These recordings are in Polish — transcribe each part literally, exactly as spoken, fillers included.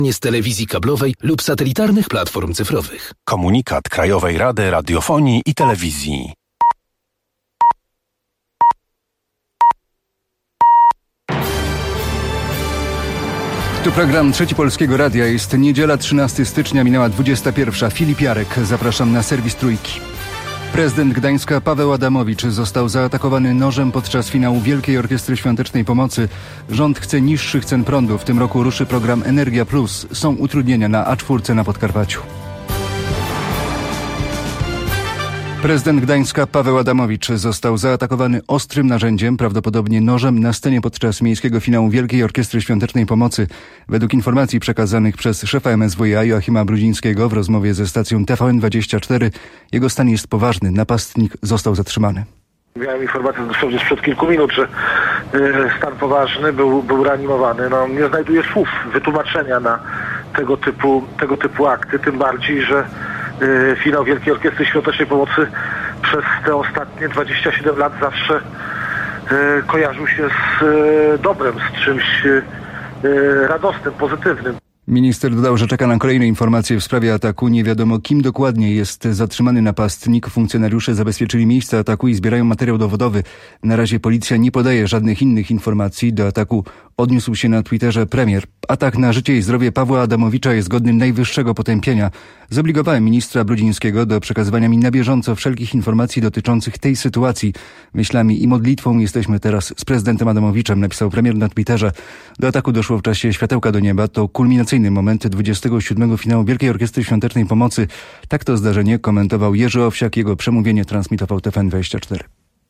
z telewizji kablowej lub satelitarnych platform cyfrowych. Komunikat Krajowej Rady Radiofonii i Telewizji. Tu program Trzeci Polskiego Radia. Jest niedziela, trzynastego stycznia, minęła dwudziesta pierwsza. Filip Jarek, zapraszam na serwis Trójki. Prezydent Gdańska Paweł Adamowicz został zaatakowany nożem podczas finału Wielkiej Orkiestry Świątecznej Pomocy. Rząd chce niższych cen prądu. W tym roku ruszy program Energia Plus. Są utrudnienia na A cztery na Podkarpaciu. Prezydent Gdańska Paweł Adamowicz został zaatakowany ostrym narzędziem, prawdopodobnie nożem, na scenie podczas miejskiego finału Wielkiej Orkiestry Świątecznej Pomocy. Według informacji przekazanych przez szefa M S W iA Joachima Brudzińskiego w rozmowie ze stacją T V N dwadzieścia cztery, jego stan jest poważny. Napastnik został zatrzymany. Miałem informację dosłownie sprzed kilku minut, że stan poważny, był, był reanimowany. No, nie znajduję słów wytłumaczenia na tego typu, tego typu akty, tym bardziej, że finał Wielkiej Orkiestry Świątecznej Pomocy przez te ostatnie dwadzieścia siedem lat zawsze y, kojarzył się z y, dobrem, z czymś y, radosnym, pozytywnym. Minister dodał, że czeka na kolejne informacje w sprawie ataku. Nie wiadomo, kim dokładnie jest zatrzymany napastnik. Funkcjonariusze zabezpieczyli miejsce ataku i zbierają materiał dowodowy. Na razie policja nie podaje żadnych innych informacji. Do ataku odniósł się na Twitterze premier. Atak na życie i zdrowie Pawła Adamowicza jest godny najwyższego potępienia. Zobligowałem ministra Brudzińskiego do przekazywania mi na bieżąco wszelkich informacji dotyczących tej sytuacji. Myślami i modlitwą jesteśmy teraz z prezydentem Adamowiczem, napisał premier na Twitterze. Do ataku doszło w czasie Światełka do nieba. To kulminacyjny moment dwudziestego siódmego finału Wielkiej Orkiestry Świątecznej Pomocy. Tak to zdarzenie komentował Jerzy Owsiak. Jego przemówienie transmitował T V N dwadzieścia cztery.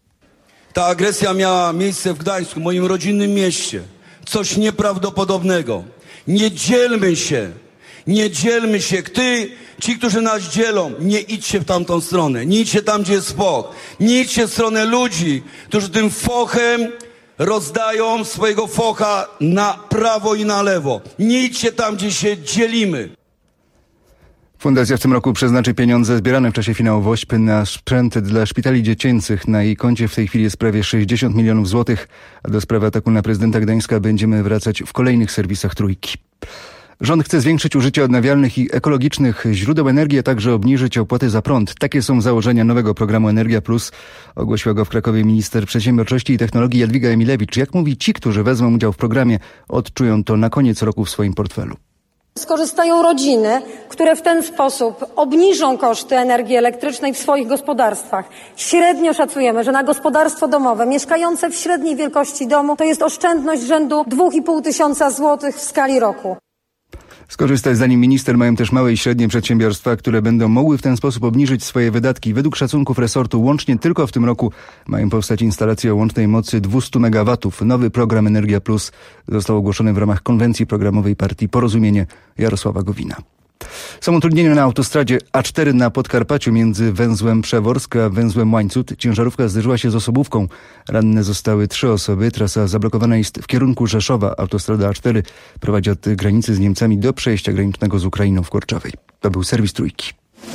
Ta agresja miała miejsce w Gdańsku, moim rodzinnym mieście. Coś nieprawdopodobnego. Nie dzielmy się. Nie dzielmy się. Ty, ci, którzy nas dzielą, nie idźcie w tamtą stronę. Nie idźcie tam, gdzie jest spok. Nie idźcie w stronę ludzi, którzy tym fochem rozdają swojego focha na prawo i na lewo. Nie idźcie tam, gdzie się dzielimy. Fundacja w tym roku przeznaczy pieniądze zbierane w czasie finału WOŚP na sprzęt dla szpitali dziecięcych. Na jej koncie w tej chwili jest prawie sześćdziesiąt milionów złotych, a do sprawy ataku na prezydenta Gdańska będziemy wracać w kolejnych serwisach Trójki. Rząd chce zwiększyć użycie odnawialnych i ekologicznych źródeł energii, a także obniżyć opłaty za prąd. Takie są założenia nowego programu Energia Plus. Ogłosiła go w Krakowie minister przedsiębiorczości i technologii Jadwiga Emilewicz. Jak mówi, ci, którzy wezmą udział w programie, odczują to na koniec roku w swoim portfelu. Skorzystają rodziny, które w ten sposób obniżą koszty energii elektrycznej w swoich gospodarstwach. Średnio szacujemy, że na gospodarstwo domowe mieszkające w średniej wielkości domu to jest oszczędność rzędu dwa i pół tysiąca złotych w skali roku. Skorzystać zdaniem minister mają też małe i średnie przedsiębiorstwa, które będą mogły w ten sposób obniżyć swoje wydatki. Według szacunków resortu łącznie tylko w tym roku mają powstać instalacje o łącznej mocy dwieście megawatów. Nowy program Energia Plus został ogłoszony w ramach konwencji programowej partii Porozumienie Jarosława Gowina. Są utrudnienia na autostradzie A cztery na Podkarpaciu między węzłem Przeworsk a węzłem Łańcut. Ciężarówka zderzyła się z osobówką. Ranne zostały trzy osoby. Trasa zablokowana jest w kierunku Rzeszowa. Autostrada A cztery prowadzi od granicy z Niemcami do przejścia granicznego z Ukrainą w Korczowej. To był serwis Trójki.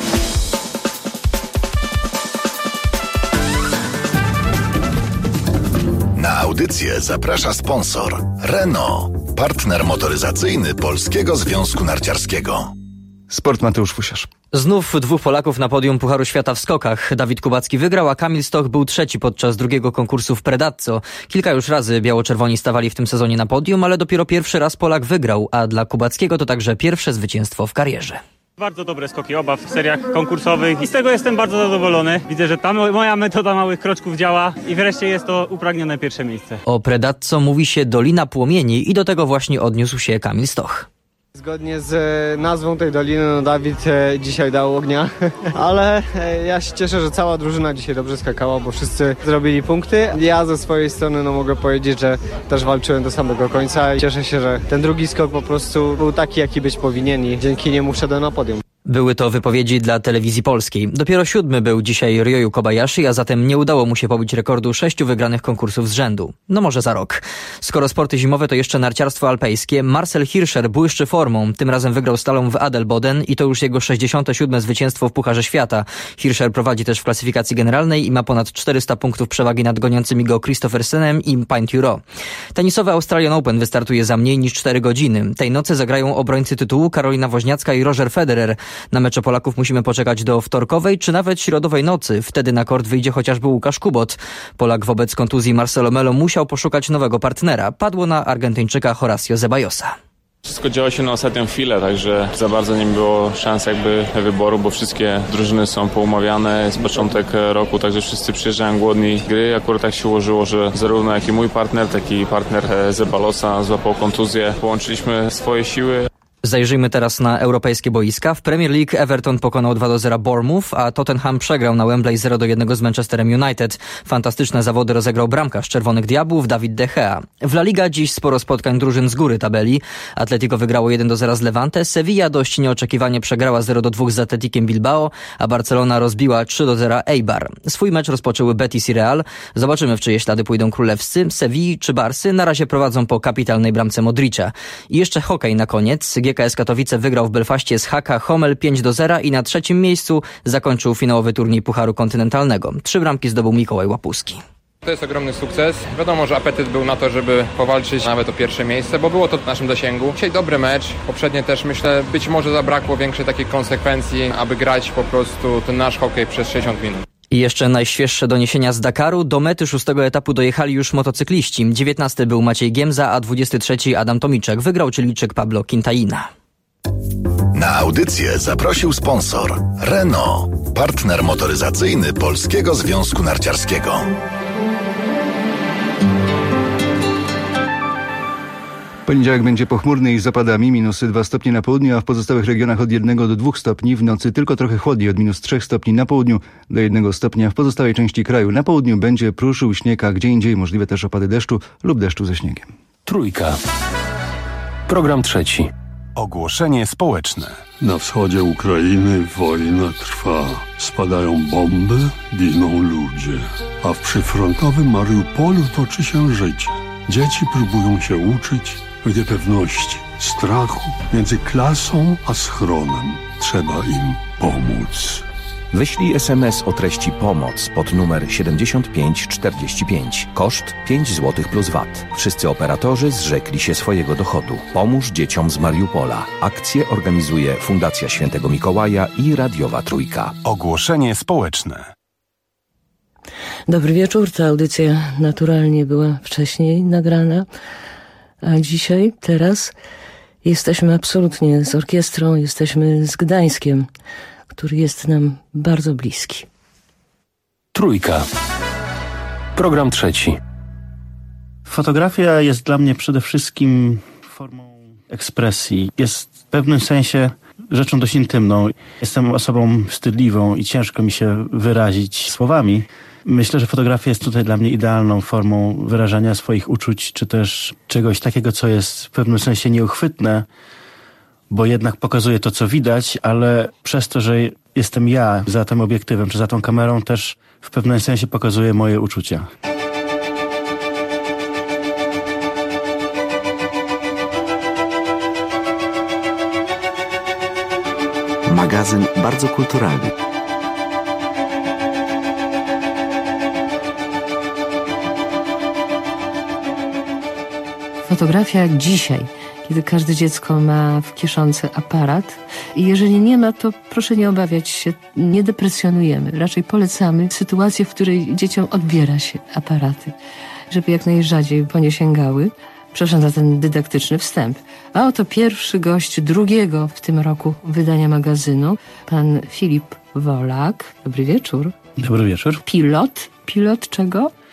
Na audycję zaprasza sponsor Renault, partner motoryzacyjny Polskiego Związku Narciarskiego. Sport, Mateusz Fusiarz. Znów dwóch Polaków na podium Pucharu Świata w skokach. Dawid Kubacki wygrał, a Kamil Stoch był trzeci podczas drugiego konkursu w Predazzo. Kilka już razy biało-czerwoni stawali w tym sezonie na podium, ale dopiero pierwszy raz Polak wygrał, a dla Kubackiego to także pierwsze zwycięstwo w karierze. Bardzo dobre skoki oba w seriach konkursowych i z tego jestem bardzo zadowolony. Widzę, że ta moja metoda małych kroczków działa i wreszcie jest to upragnione pierwsze miejsce. O Predazzo mówi się Dolina Płomieni i do tego właśnie odniósł się Kamil Stoch. Zgodnie z nazwą tej doliny, no Dawid e, dzisiaj dał ognia, ale e, ja się cieszę, że cała drużyna dzisiaj dobrze skakała, bo wszyscy zrobili punkty. Ja ze swojej strony no mogę powiedzieć, że też walczyłem do samego końca i cieszę się, że ten drugi skok po prostu był taki, jaki być powinien i dzięki niemu wszedłem na podium. Były to wypowiedzi dla telewizji polskiej. Dopiero siódmy był dzisiaj Ryoyu Kobayashi, a zatem nie udało mu się pobić rekordu sześciu wygranych konkursów z rzędu. No może za rok. Skoro sporty zimowe, to jeszcze narciarstwo alpejskie. Marcel Hirscher błyszczy formą. Tym razem wygrał slalom w Adelboden i to już jego sześćdziesiąte siódme zwycięstwo w Pucharze Świata. Hirscher prowadzi też w klasyfikacji generalnej i ma ponad czterysta punktów przewagi nad goniącymi go Christophersenem i Pinturo. Tenisowy Australian Open wystartuje za mniej niż cztery godziny. Tej nocy zagrają obrońcy tytułu Karolina Woźniacka i Roger Federer. Na mecze Polaków musimy poczekać do wtorkowej czy nawet środowej nocy. Wtedy na kort wyjdzie chociażby Łukasz Kubot. Polak wobec kontuzji Marcelo Melo musiał poszukać nowego partnera. Padło na Argentyńczyka Horacio Zeballosa. Wszystko działo się na ostatnią chwilę, także za bardzo nie było szans jakby wyboru, bo wszystkie drużyny są poumawiane. Z początek roku, także wszyscy przyjeżdżają głodni gry. Akurat tak się ułożyło, że zarówno jak i mój partner, tak i partner Zeballosa złapał kontuzję. Połączyliśmy swoje siły. Zajrzyjmy teraz na europejskie boiska. W Premier League Everton pokonał dwa do zera Bournemouth, a Tottenham przegrał na Wembley zero do jednego z Manchesterem United. Fantastyczne zawody rozegrał bramkarz Czerwonych Diabłów David De Gea. W La Liga dziś sporo spotkań drużyn z góry tabeli. Atletico wygrało jeden do zera z Levante, Sevilla dość nieoczekiwanie przegrała zero do dwóch z Atletikiem Bilbao, a Barcelona rozbiła trzy do zera Eibar. Swój mecz rozpoczęły Betis i Real. Zobaczymy, w czyje ślady pójdą królewscy. Sewilli czy Barsy na razie prowadzą po kapitalnej bramce Modricza. I jeszcze hokej na koniec. G K S Katowice wygrał w Belfaście z H K Homel pięć do zera i na trzecim miejscu zakończył finałowy turniej Pucharu Kontynentalnego. Trzy bramki zdobył Mikołaj Łapuski. To jest ogromny sukces. Wiadomo, że apetyt był na to, żeby powalczyć nawet o pierwsze miejsce, bo było to w naszym dosięgu. Dzisiaj dobry mecz. Poprzednie też, myślę, być może zabrakło większej takiej konsekwencji, aby grać po prostu ten nasz hokej przez sześćdziesiąt minut. I jeszcze najświeższe doniesienia z Dakaru. Do mety szóstego etapu dojechali już motocykliści. dziewiętnasty był Maciej Giemza, a dwudziesty trzeci Adam Tomiczek. Wygrał Chilijczyk Pablo Quintaina. Na audycję zaprosił sponsor Renault, partner motoryzacyjny Polskiego Związku Narciarskiego. Poniedziałek będzie pochmurny i z opadami, minus dwa stopnie na południu, a w pozostałych regionach od jednego do dwóch stopni. W nocy tylko trochę chłodniej, od minus trzech stopni na południu do jednego stopnia. W pozostałej części kraju na południu będzie pruszył śnieg, a gdzie indziej możliwe też opady deszczu lub deszczu ze śniegiem. Trójka. Program trzeci. Ogłoszenie społeczne. Na wschodzie Ukrainy wojna trwa. Spadają bomby, giną ludzie. A w przyfrontowym Mariupolu toczy się życie. Dzieci próbują się uczyć w niepewności, strachu między klasą a schronem. Trzeba im pomóc. Wyślij es em es o treści pomoc pod numer siedemdziesiąt pięć czterdzieści pięć. Koszt pięć złotych plus V A T. Wszyscy operatorzy zrzekli się swojego dochodu. Pomóż dzieciom z Mariupola. Akcję organizuje Fundacja Świętego Mikołaja i Radiowa Trójka. Ogłoszenie społeczne. Dobry wieczór. Ta audycja naturalnie była wcześniej nagrana, a dzisiaj, teraz jesteśmy absolutnie z orkiestrą, jesteśmy z Gdańskiem, który jest nam bardzo bliski. Trójka. Program trzeci. Fotografia jest dla mnie przede wszystkim formą ekspresji. Jest w pewnym sensie rzeczą dość intymną. Jestem osobą wstydliwą i ciężko mi się wyrazić słowami. Myślę, że fotografia jest tutaj dla mnie idealną formą wyrażania swoich uczuć, czy też czegoś takiego, co jest w pewnym sensie nieuchwytne, bo jednak pokazuje to, co widać, ale przez to, że jestem ja za tym obiektywem, czy za tą kamerą, też w pewnym sensie pokazuje moje uczucia. Magazyn bardzo kulturalny. Fotografia dzisiaj, kiedy każde dziecko ma w kieszonce aparat i jeżeli nie ma, to proszę nie obawiać się, nie depresjonujemy. Raczej polecamy sytuację, w której dzieciom odbiera się aparaty, żeby jak najrzadziej po nie sięgały. Przepraszam za ten dydaktyczny wstęp. A oto pierwszy gość drugiego w tym roku wydania magazynu, pan Filip Wolak. Dobry wieczór. Dobry wieczór. Pilot. Pilot czego?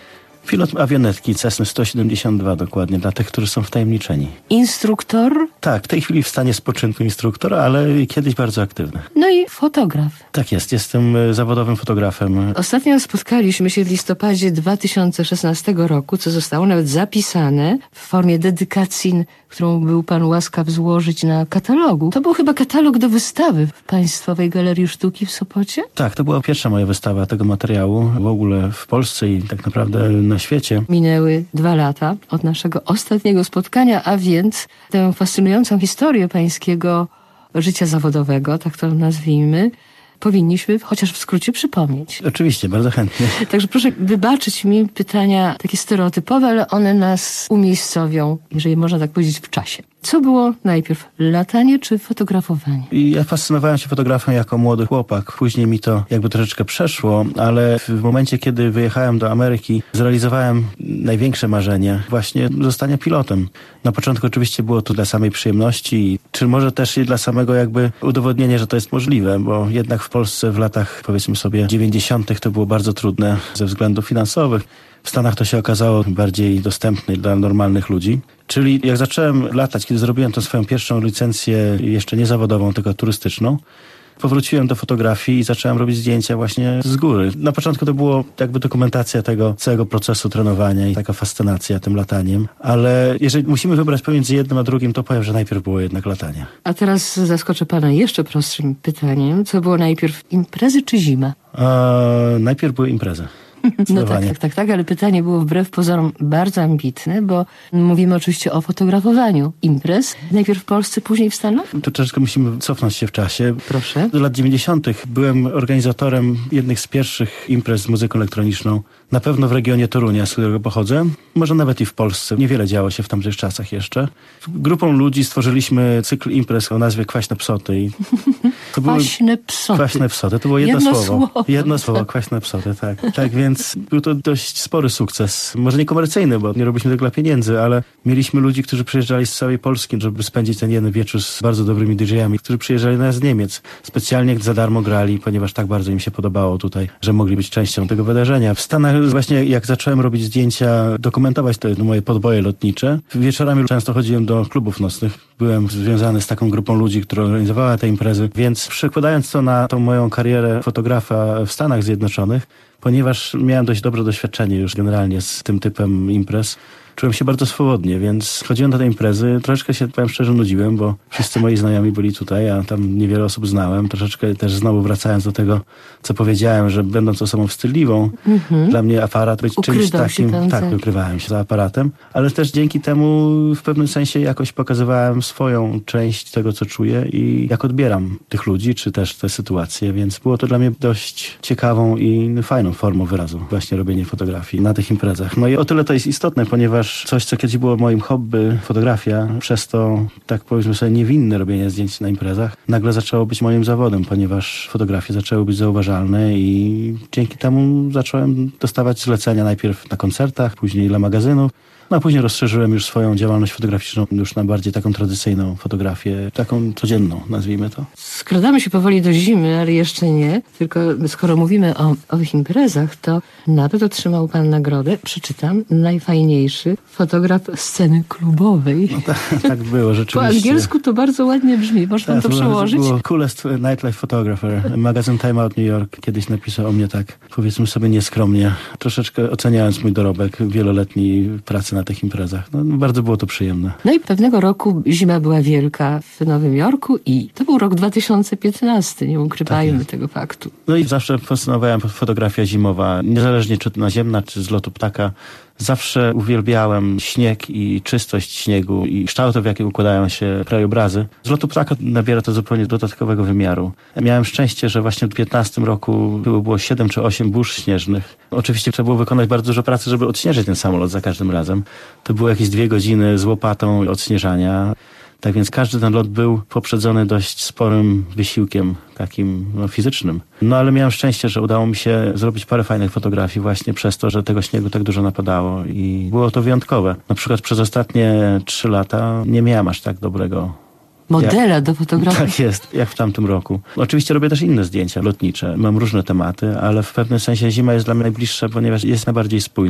Pilot awionetki Cessny sto siedemdziesiąt dwa dokładnie, dla tych, którzy są wtajemniczeni. Instruktor? Tak, w tej chwili w stanie spoczynku instruktor, ale kiedyś bardzo aktywny. No i fotograf. Tak jest, jestem zawodowym fotografem. Ostatnio spotkaliśmy się w listopadzie dwa tysiące szesnastego roku, co zostało nawet zapisane w formie dedykacji, którą był pan łaskaw złożyć na katalogu. To był chyba katalog do wystawy w Państwowej Galerii Sztuki w Sopocie? Tak, to była pierwsza moja wystawa tego materiału w ogóle w Polsce i tak naprawdę na świecie. Minęły dwa lata od naszego ostatniego spotkania, a więc tę fascynującą historię pańskiego życia zawodowego, tak to nazwijmy, powinniśmy chociaż w skrócie przypomnieć. Oczywiście, bardzo chętnie. Także proszę wybaczyć mi pytania takie stereotypowe, ale one nas umiejscowią, jeżeli można tak powiedzieć, w czasie. Co było najpierw, latanie czy fotografowanie? I ja fascynowałem się fotografią jako młody chłopak. Później mi to jakby troszeczkę przeszło, ale w momencie, kiedy wyjechałem do Ameryki, zrealizowałem największe marzenie, właśnie zostania pilotem. Na początku oczywiście było to dla samej przyjemności, czy może też i dla samego jakby udowodnienia, że to jest możliwe, bo jednak w Polsce w latach, powiedzmy sobie, dziewięćdziesiątych to było bardzo trudne ze względów finansowych. W Stanach to się okazało bardziej dostępne dla normalnych ludzi. Czyli jak zacząłem latać, kiedy zrobiłem tę swoją pierwszą licencję, jeszcze nie zawodową, tylko turystyczną, powróciłem do fotografii i zacząłem robić zdjęcia właśnie z góry. Na początku to było jakby dokumentacja tego całego procesu trenowania i taka fascynacja tym lataniem, ale jeżeli musimy wybrać pomiędzy jednym a drugim, to powiem, że najpierw było jednak latanie. A teraz zaskoczę pana jeszcze prostszym pytaniem. Co było najpierw, imprezy czy zima? Eee, najpierw były imprezy. No tak, tak, tak, tak, ale pytanie było wbrew pozorom bardzo ambitne, bo mówimy oczywiście o fotografowaniu imprez. Najpierw w Polsce, później w Stanach? To troszeczkę musimy cofnąć się w czasie. Proszę. Do lat dziewięćdziesiątych byłem organizatorem jednych z pierwszych imprez z muzyką elektroniczną. Na pewno w regionie Torunia, z którego pochodzę. Może nawet i w Polsce. Niewiele działo się w tamtych czasach jeszcze. Grupą ludzi stworzyliśmy cykl imprez o nazwie Kwaśne Psoty. I to kwaśne Psoty. Kwaśne Psoty. To było jedno, jedno słowo. słowo. Jedno słowo, Kwaśne Psoty, tak. Tak więc był to dość spory sukces. Może nie komercyjny, bo nie robiliśmy tego dla pieniędzy, ale mieliśmy ludzi, którzy przyjeżdżali z całej Polski, żeby spędzić ten jeden wieczór z bardzo dobrymi didżejami, którzy przyjeżdżali nas z Niemiec. Specjalnie za darmo grali, ponieważ tak bardzo im się podobało tutaj, że mogli być częścią tego wydarzenia. W Stanach właśnie jak zacząłem robić zdjęcia, dokumentować te moje podboje lotnicze, wieczorami często chodziłem do klubów nocnych. Byłem związany z taką grupą ludzi, która organizowała te imprezy, więc przekładając to na tą moją karierę fotografa w Stanach Zjednoczonych, ponieważ miałem dość dobre doświadczenie już generalnie z tym typem imprez, czułem się bardzo swobodnie, więc chodziłem na te imprezy. Troszeczkę się, powiem szczerze, nudziłem, bo wszyscy moi znajomi byli tutaj, a tam niewiele osób znałem. Troszeczkę też znowu wracając do tego, co powiedziałem, że będąc osobą wstydliwą, mm-hmm. dla mnie aparat być czymś takim. Tam, tak, tak, ukrywałem się za aparatem, ale też dzięki temu w pewnym sensie jakoś pokazywałem swoją część tego, co czuję i jak odbieram tych ludzi, czy też te sytuacje, więc było to dla mnie dość ciekawą i fajną formą wyrazu, właśnie robienie fotografii na tych imprezach. No i o tyle to jest istotne, ponieważ coś, co kiedyś było moim hobby, fotografia, przez to, tak powiedzmy sobie, niewinne robienie zdjęć na imprezach, nagle zaczęło być moim zawodem, ponieważ fotografie zaczęły być zauważalne i dzięki temu zacząłem dostawać zlecenia najpierw na koncertach, później dla magazynów. No a później rozszerzyłem już swoją działalność fotograficzną już na bardziej taką tradycyjną fotografię, taką codzienną, nazwijmy to. Skradamy się powoli do zimy, ale jeszcze nie. Tylko skoro mówimy o owych imprezach, to nawet otrzymał pan nagrodę, przeczytam, najfajniejszy fotograf sceny klubowej. No tak, tak było, rzeczywiście. Po angielsku to bardzo ładnie brzmi. Może pan tak, to przełożyć? To było Coolest Nightlife Photographer. Magazyn Time Out New York kiedyś napisał o mnie tak, powiedzmy sobie nieskromnie, troszeczkę oceniając mój dorobek wieloletniej pracy na tych imprezach. No, bardzo było to przyjemne. No i pewnego roku zima była wielka w Nowym Jorku i to był rok dwa tysiące piętnasty, nie ukrywajmy tak tego faktu. No i zawsze fascynowałem fotografia zimowa, niezależnie czy to naziemna, czy z lotu ptaka. Zawsze uwielbiałem śnieg i czystość śniegu i kształty, w jakie układają się krajobrazy. Z lotu ptaka nabiera to zupełnie dodatkowego wymiaru. Miałem szczęście, że właśnie w piętnastym roku było, było siedem czy osiem burz śnieżnych. Oczywiście trzeba było wykonać bardzo dużo pracy, żeby odśnieżyć ten samolot za każdym razem. To było jakieś dwie godziny z łopatą odśnieżania. Tak więc każdy ten lot był poprzedzony dość sporym wysiłkiem takim no, fizycznym. No ale miałem szczęście, że udało mi się zrobić parę fajnych fotografii właśnie przez to, że tego śniegu tak dużo napadało i było to wyjątkowe. Na przykład przez ostatnie trzy lata nie miałem aż tak dobrego modela jak, do fotografii. Tak jest, jak w tamtym roku. Oczywiście robię też inne zdjęcia lotnicze. Mam różne tematy, ale w pewnym sensie zima jest dla mnie najbliższa, ponieważ jest najbardziej spójna.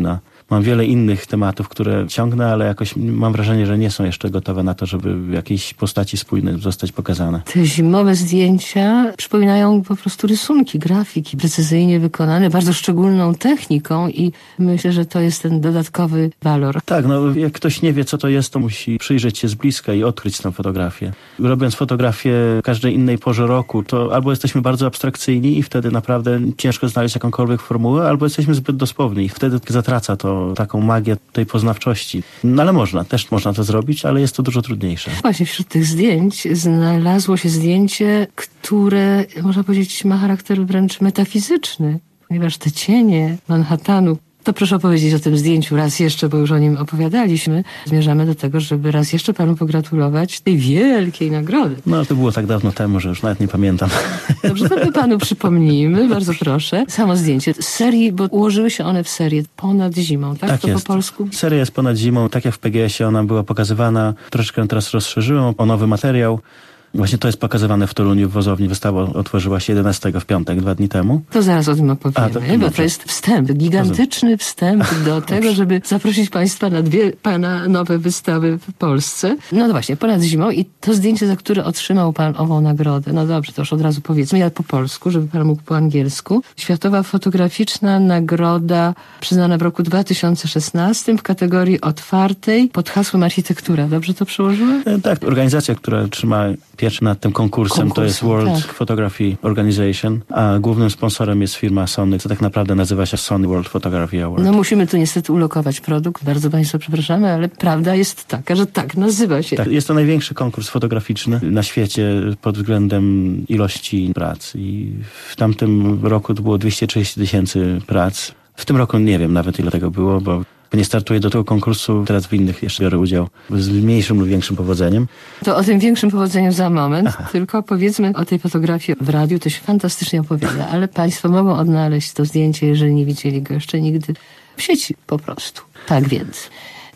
Mam wiele innych tematów, które ciągnę, ale jakoś mam wrażenie, że nie są jeszcze gotowe na to, żeby w jakiejś postaci spójnej zostać pokazane. Te zimowe zdjęcia przypominają po prostu rysunki, grafiki precyzyjnie wykonane, bardzo szczególną techniką i myślę, że to jest ten dodatkowy walor. Tak, no jak ktoś nie wie, co to jest, to musi przyjrzeć się z bliska i odkryć tę fotografię. Robiąc fotografię w każdej innej porze roku, to albo jesteśmy bardzo abstrakcyjni i wtedy naprawdę ciężko znaleźć jakąkolwiek formułę, albo jesteśmy zbyt dosłowni i wtedy zatraca to taką magię tej poznawczości. No ale można, też można to zrobić, ale jest to dużo trudniejsze. Właśnie wśród tych zdjęć znalazło się zdjęcie, które, można powiedzieć, ma charakter wręcz metafizyczny, ponieważ te cienie Manhattanu. To proszę opowiedzieć o tym zdjęciu raz jeszcze, bo już o nim opowiadaliśmy. Zmierzamy do tego, żeby raz jeszcze panu pogratulować tej wielkiej nagrody. No to było tak dawno temu, że już nawet nie pamiętam. Dobrze, to my panu przypomnijmy, bardzo proszę. Samo zdjęcie z serii, bo ułożyły się one w serię Ponad zimą, tak? Tak to jest. Po polsku? Seria jest Ponad zimą, tak jak w P G S ie ona była pokazywana. Troszeczkę teraz rozszerzyłem o nowy materiał. Właśnie to jest pokazywane w Toruniu w Wozowni. Wystawa otworzyła się jedenastego w piątek, dwa dni temu. To zaraz o tym opowiemy, A, to, to bo dobrze. To jest wstęp, gigantyczny wstęp do tego, żeby zaprosić państwa na dwie pana nowe wystawy w Polsce. No to właśnie, Ponad zimą i to zdjęcie, za które otrzymał pan ową nagrodę. No dobrze, to już od razu powiedzmy. Ja po polsku, żeby pan mógł po angielsku. Światowa Fotograficzna Nagroda przyznana w roku dwa tysiące szesnastym w kategorii otwartej pod hasłem architektura. Dobrze to przełożyłem? E, tak, organizacja, która trzyma pierwszy nad tym konkursem, konkursem to jest World tak. Photography Organization, a głównym sponsorem jest firma Sony, co tak naprawdę nazywa się Sony World Photography Award. No musimy tu niestety ulokować produkt, bardzo państwa przepraszamy, ale prawda jest taka, że tak nazywa się. Tak, jest to największy konkurs fotograficzny na świecie pod względem ilości prac i w tamtym roku to było dwieście trzydzieści tysięcy prac. W tym roku nie wiem nawet ile tego było, bo nie startuję do tego konkursu, teraz w innych jeszcze biorę udział z mniejszym lub większym powodzeniem. To o tym większym powodzeniu za moment, Aha. tylko powiedzmy o tej fotografii w radiu, to się fantastycznie opowiada, ale państwo mogą odnaleźć to zdjęcie, jeżeli nie widzieli go jeszcze nigdy, w sieci po prostu. Tak więc,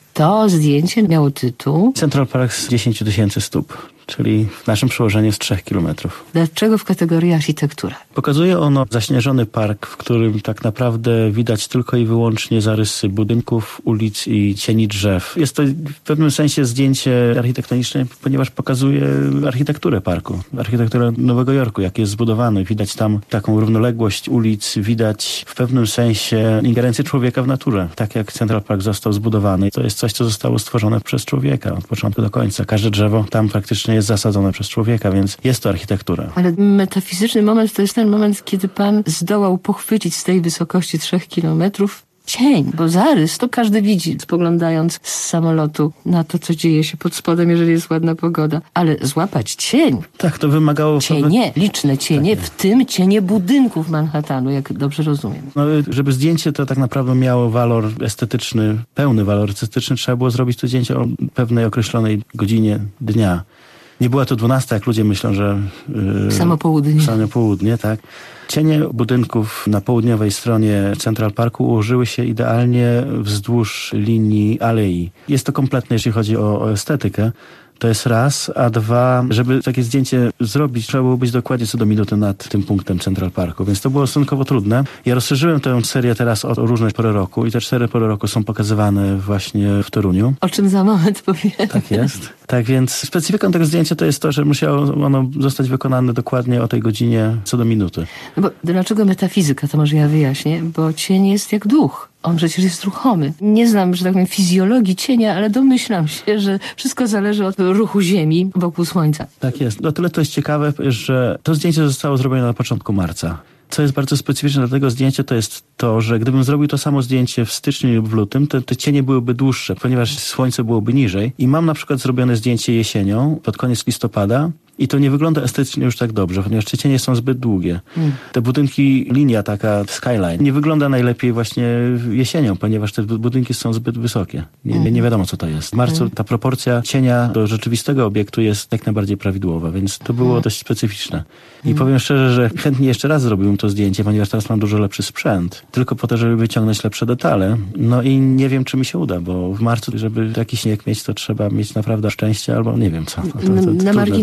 to zdjęcie miało tytuł Central Park z dziesięć tysięcy stóp. Czyli w naszym przełożeniu z trzech kilometrów. Dlaczego w kategorii architektura? Pokazuje ono zaśnieżony park, w którym tak naprawdę widać tylko i wyłącznie zarysy budynków, ulic i cieni drzew. Jest to w pewnym sensie zdjęcie architektoniczne, ponieważ pokazuje architekturę parku, architekturę Nowego Jorku, jak jest zbudowany. Widać tam taką równoległość ulic, widać w pewnym sensie ingerencję człowieka w naturę. Tak jak Central Park został zbudowany. To jest coś, co zostało stworzone przez człowieka od początku do końca. Każde drzewo tam praktycznie jest zasadzone przez człowieka, więc jest to architektura. Ale metafizyczny moment to jest ten moment, kiedy pan zdołał pochwycić z tej wysokości trzech kilometrów cień, bo zarys to każdy widzi, spoglądając z samolotu na to, co dzieje się pod spodem, jeżeli jest ładna pogoda. Ale złapać cień. Tak, to wymagało... Cienie, liczne cienie, tak w tym cienie budynków Manhattanu, jak dobrze rozumiem. No, żeby zdjęcie to tak naprawdę miało walor estetyczny, pełny walor estetyczny, trzeba było zrobić to zdjęcie o pewnej określonej godzinie dnia. Nie była to dwunasta, jak ludzie myślą, że... Yy, samo południe. Samo południe, tak. Cienie budynków na południowej stronie Central Parku ułożyły się idealnie wzdłuż linii alei. Jest to kompletne, jeśli chodzi o, o estetykę. To jest raz, a dwa, żeby takie zdjęcie zrobić, trzeba było być dokładnie co do minuty nad tym punktem Central Parku, więc to było stosunkowo trudne. Ja rozszerzyłem tę serię teraz o różne pory roku i te cztery pory roku są pokazywane właśnie w Toruniu. O czym za moment powiem. Tak jest. Tak więc specyfiką tego zdjęcia to jest to, że musiało ono zostać wykonane dokładnie o tej godzinie co do minuty. No bo dlaczego metafizyka, to może ja wyjaśnię, bo cień jest jak duch. On przecież jest ruchomy. Nie znam, że tak powiem, fizjologii cienia, ale domyślam się, że wszystko zależy od ruchu Ziemi wokół Słońca. Tak jest. O tyle to jest ciekawe, że to zdjęcie zostało zrobione na początku marca. Co jest bardzo specyficzne dla tego zdjęcia, to jest to, że gdybym zrobił to samo zdjęcie w styczniu lub w lutym, to te cienie byłyby dłuższe, ponieważ słońce byłoby niżej. I mam na przykład zrobione zdjęcie jesienią, pod koniec listopada, i to nie wygląda estetycznie już tak dobrze, ponieważ te cienie są zbyt długie. Mm. Te budynki, linia taka, skyline, nie wygląda najlepiej właśnie jesienią, ponieważ te budynki są zbyt wysokie. Nie, mm. nie wiadomo, co to jest. W marcu mm. ta proporcja cienia do rzeczywistego obiektu jest jak najbardziej prawidłowa, więc to było mm. dość specyficzne. I mm. powiem szczerze, że chętnie jeszcze raz zrobiłbym to zdjęcie, ponieważ teraz mam dużo lepszy sprzęt. Tylko po to, żeby wyciągnąć lepsze detale. No i nie wiem, czy mi się uda, bo w marcu, żeby taki śnieg mieć, to trzeba mieć naprawdę szczęście albo nie wiem co. To, to, to Na marginesie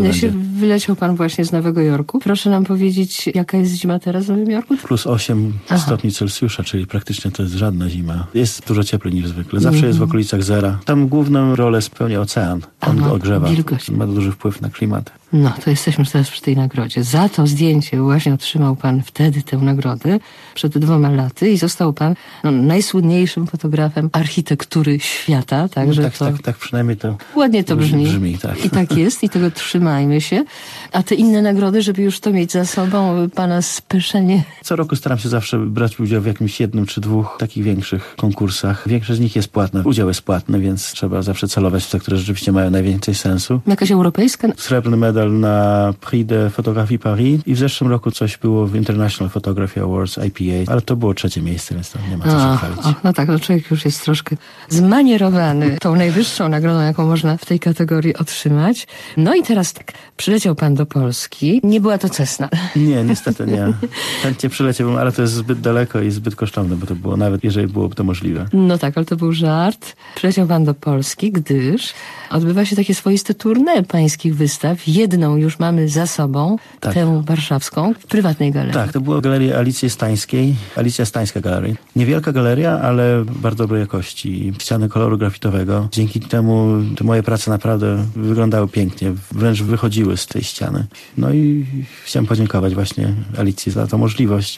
wyleciał pan właśnie z Nowego Jorku. Proszę nam powiedzieć, jaka jest zima teraz w Nowym Jorku? Plus osiem Aha. stopni Celsjusza, czyli praktycznie to jest żadna zima. Jest dużo cieplej niż zwykle. Zawsze mm. jest w okolicach zera. Tam główną rolę spełnia ocean. On Aha, go ogrzewa. wilgoć. Ma duży wpływ na klimat. No, to jesteśmy teraz przy tej nagrodzie. Za to zdjęcie właśnie otrzymał pan wtedy tę nagrodę, przed dwoma laty, i został pan no, najsłynniejszym fotografem architektury świata. Także no tak, to tak, tak przynajmniej to ładnie to brzmi. brzmi tak. I tak jest, i tego trzymajmy się. A te inne nagrody, żeby już to mieć za sobą, pana speszenie. Co roku staram się zawsze brać udział w jakimś jednym czy dwóch takich większych konkursach. Większość z nich jest płatna. Udział jest płatny, więc trzeba zawsze celować w te, które rzeczywiście mają najwięcej sensu. Jakaś europejska? Srebrny medal na Prix de Photographie Paris i w zeszłym roku coś było w International Photography Awards I P A, ale to było trzecie miejsce, więc to nie ma co się chwalić. O, no tak, no człowiek już jest troszkę zmanierowany tą najwyższą nagrodą, jaką można w tej kategorii otrzymać. No i teraz tak, przyleciał pan do Polski. Nie była to Cessna. Nie, niestety nie. Chętnie przyleciałbym, ale to jest zbyt daleko i zbyt kosztowne, bo to było nawet, jeżeli byłoby to możliwe. No tak, ale to był żart. Przyleciał pan do Polski, gdyż odbywa się takie swoiste tournée pańskich wystaw. Jedną już mamy za sobą, tak. Tę warszawską, w prywatnej galerii. Tak, to była galeria Alicji Stańskiej, Alicja Stańska Galerii. Niewielka galeria, ale bardzo dobrej jakości. Ściany koloru grafitowego. Dzięki temu te moje prace naprawdę wyglądały pięknie, wręcz wychodziły z tej ściany. No i chciałem podziękować właśnie Alicji za tę możliwość,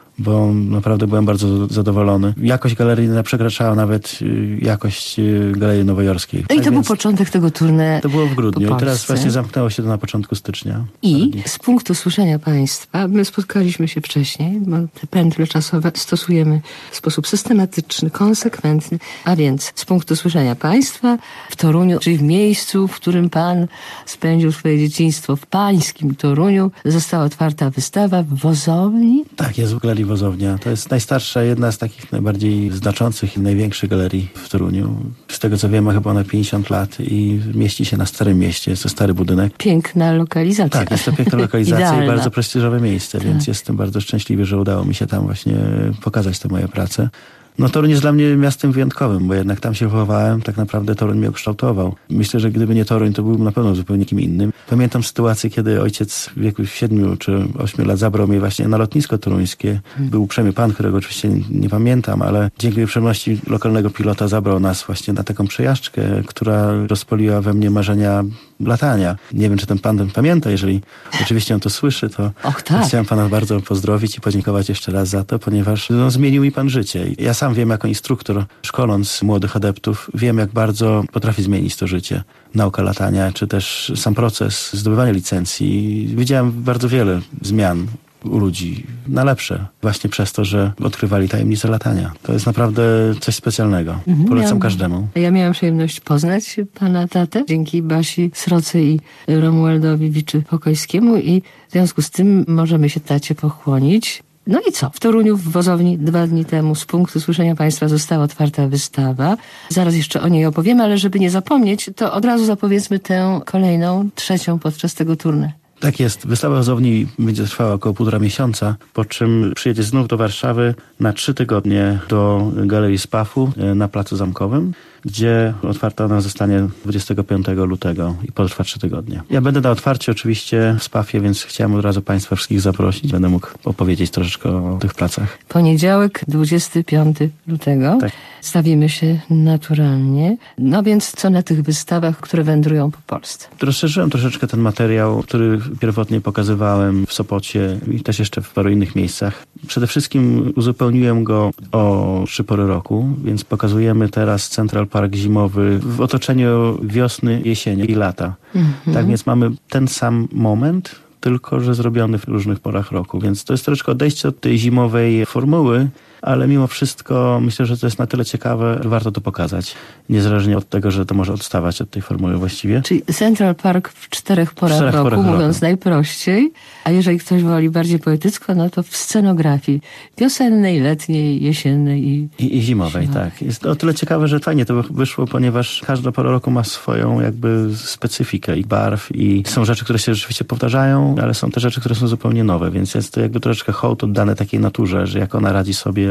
bo naprawdę byłem bardzo zadowolony. Jakość galerii przekraczała nawet jakość galerii nowojorskiej. No i to tak był początek tego tournée. To było w grudniu i teraz właśnie zamknęło się to na początku stycznia. I z punktu słyszenia państwa, my spotkaliśmy się wcześniej, bo te pętle czasowe stosujemy w sposób systematyczny, konsekwentny, a więc z punktu słyszenia państwa w Toruniu, czyli w miejscu, w którym pan spędził swoje dzieciństwo, w pańskim Toruniu, została otwarta wystawa w Wozowni. Tak, jest w galerii Wozownia. To jest najstarsza, jedna z takich najbardziej znaczących i największych galerii w Toruniu. Z tego co wiem, ma chyba ona pięćdziesiąt lat i mieści się na Starym Mieście. Jest to stary budynek. Piękna lokalizacja. Tak, jest to piękna lokalizacja i bardzo prestiżowe miejsce, tak. Więc jestem bardzo szczęśliwy, że udało mi się tam właśnie pokazać te moje prace. No Toruń jest dla mnie miastem wyjątkowym, bo jednak tam się wychowałem, tak naprawdę Toruń mnie ukształtował. Myślę, że gdyby nie Toruń, to byłbym na pewno zupełnie kim innym. Pamiętam sytuację, kiedy ojciec w wieku siedmiu czy ośmiu lat zabrał mnie właśnie na lotnisko toruńskie. Był uprzejmy pan, którego oczywiście nie, nie pamiętam, ale dzięki uprzejmości lokalnego pilota zabrał nas właśnie na taką przejażdżkę, która rozpoliła we mnie marzenia latania. Nie wiem, czy ten pan ten pamięta, jeżeli oczywiście on to słyszy, to Och, tak. chciałem pana bardzo pozdrowić i podziękować jeszcze raz za to, ponieważ no, zmienił mi pan życie. Ja sam wiem, jako instruktor, szkoląc młodych adeptów, wiem, jak bardzo potrafi zmienić to życie. Nauka latania, czy też sam proces zdobywania licencji. Widziałem bardzo wiele zmian u ludzi na lepsze. Właśnie przez to, że odkrywali tajemnice latania. To jest naprawdę coś specjalnego. Polecam Miałam, każdemu. Ja miałam przyjemność poznać pana tatę dzięki Basi Sroce i Romualdowi Wiczy-Pokojskiemu i w związku z tym możemy się tacie pochłonić. No i co? W Toruniu w Wozowni dwa dni temu z punktu słyszenia państwa została otwarta wystawa. Zaraz jeszcze o niej opowiemy, ale żeby nie zapomnieć, to od razu zapowiedzmy tę kolejną, trzecią podczas tego tournée. Tak jest. Wystawa w Wozowni będzie trwała około półtora miesiąca, po czym przyjedzie znów do Warszawy na trzy tygodnie do Galerii Spafu na Placu Zamkowym, gdzie otwarta ona zostanie dwudziestego piątego lutego i potrwa trzy tygodnie. Ja będę na otwarciu oczywiście w Spafie, więc chciałem od razu państwa wszystkich zaprosić. Będę mógł opowiedzieć troszeczkę o tych pracach. Poniedziałek, dwudziestego piątego lutego. Tak. Stawimy się naturalnie. No więc co na tych wystawach, które wędrują po Polsce? Rozszerzyłem troszeczkę ten materiał, który pierwotnie pokazywałem w Sopocie i też jeszcze w paru innych miejscach. Przede wszystkim uzupełniłem go o trzy pory roku, więc pokazujemy teraz Central Park zimowy w otoczeniu wiosny, jesieni i lata. Mhm. Tak więc mamy ten sam moment, tylko że zrobiony w różnych porach roku. Więc to jest troszeczkę odejście od tej zimowej formuły, ale mimo wszystko myślę, że to jest na tyle ciekawe, że warto to pokazać. Niezależnie od tego, że to może odstawać od tej formuły właściwie. Czyli Central Park w czterech porach, czterech roku, porach mówiąc roku. najprościej. A jeżeli ktoś woli bardziej poetycko, no to w scenografii wiosennej, letniej, jesiennej i, I, i zimowej. zimowej. Tak. Jest to o tyle ciekawe, że fajnie to wyszło, ponieważ każda pora roku ma swoją jakby specyfikę i barw i są rzeczy, które się rzeczywiście powtarzają, ale są te rzeczy, które są zupełnie nowe, więc jest to jakby troszeczkę hołd oddany takiej naturze, że jak ona radzi sobie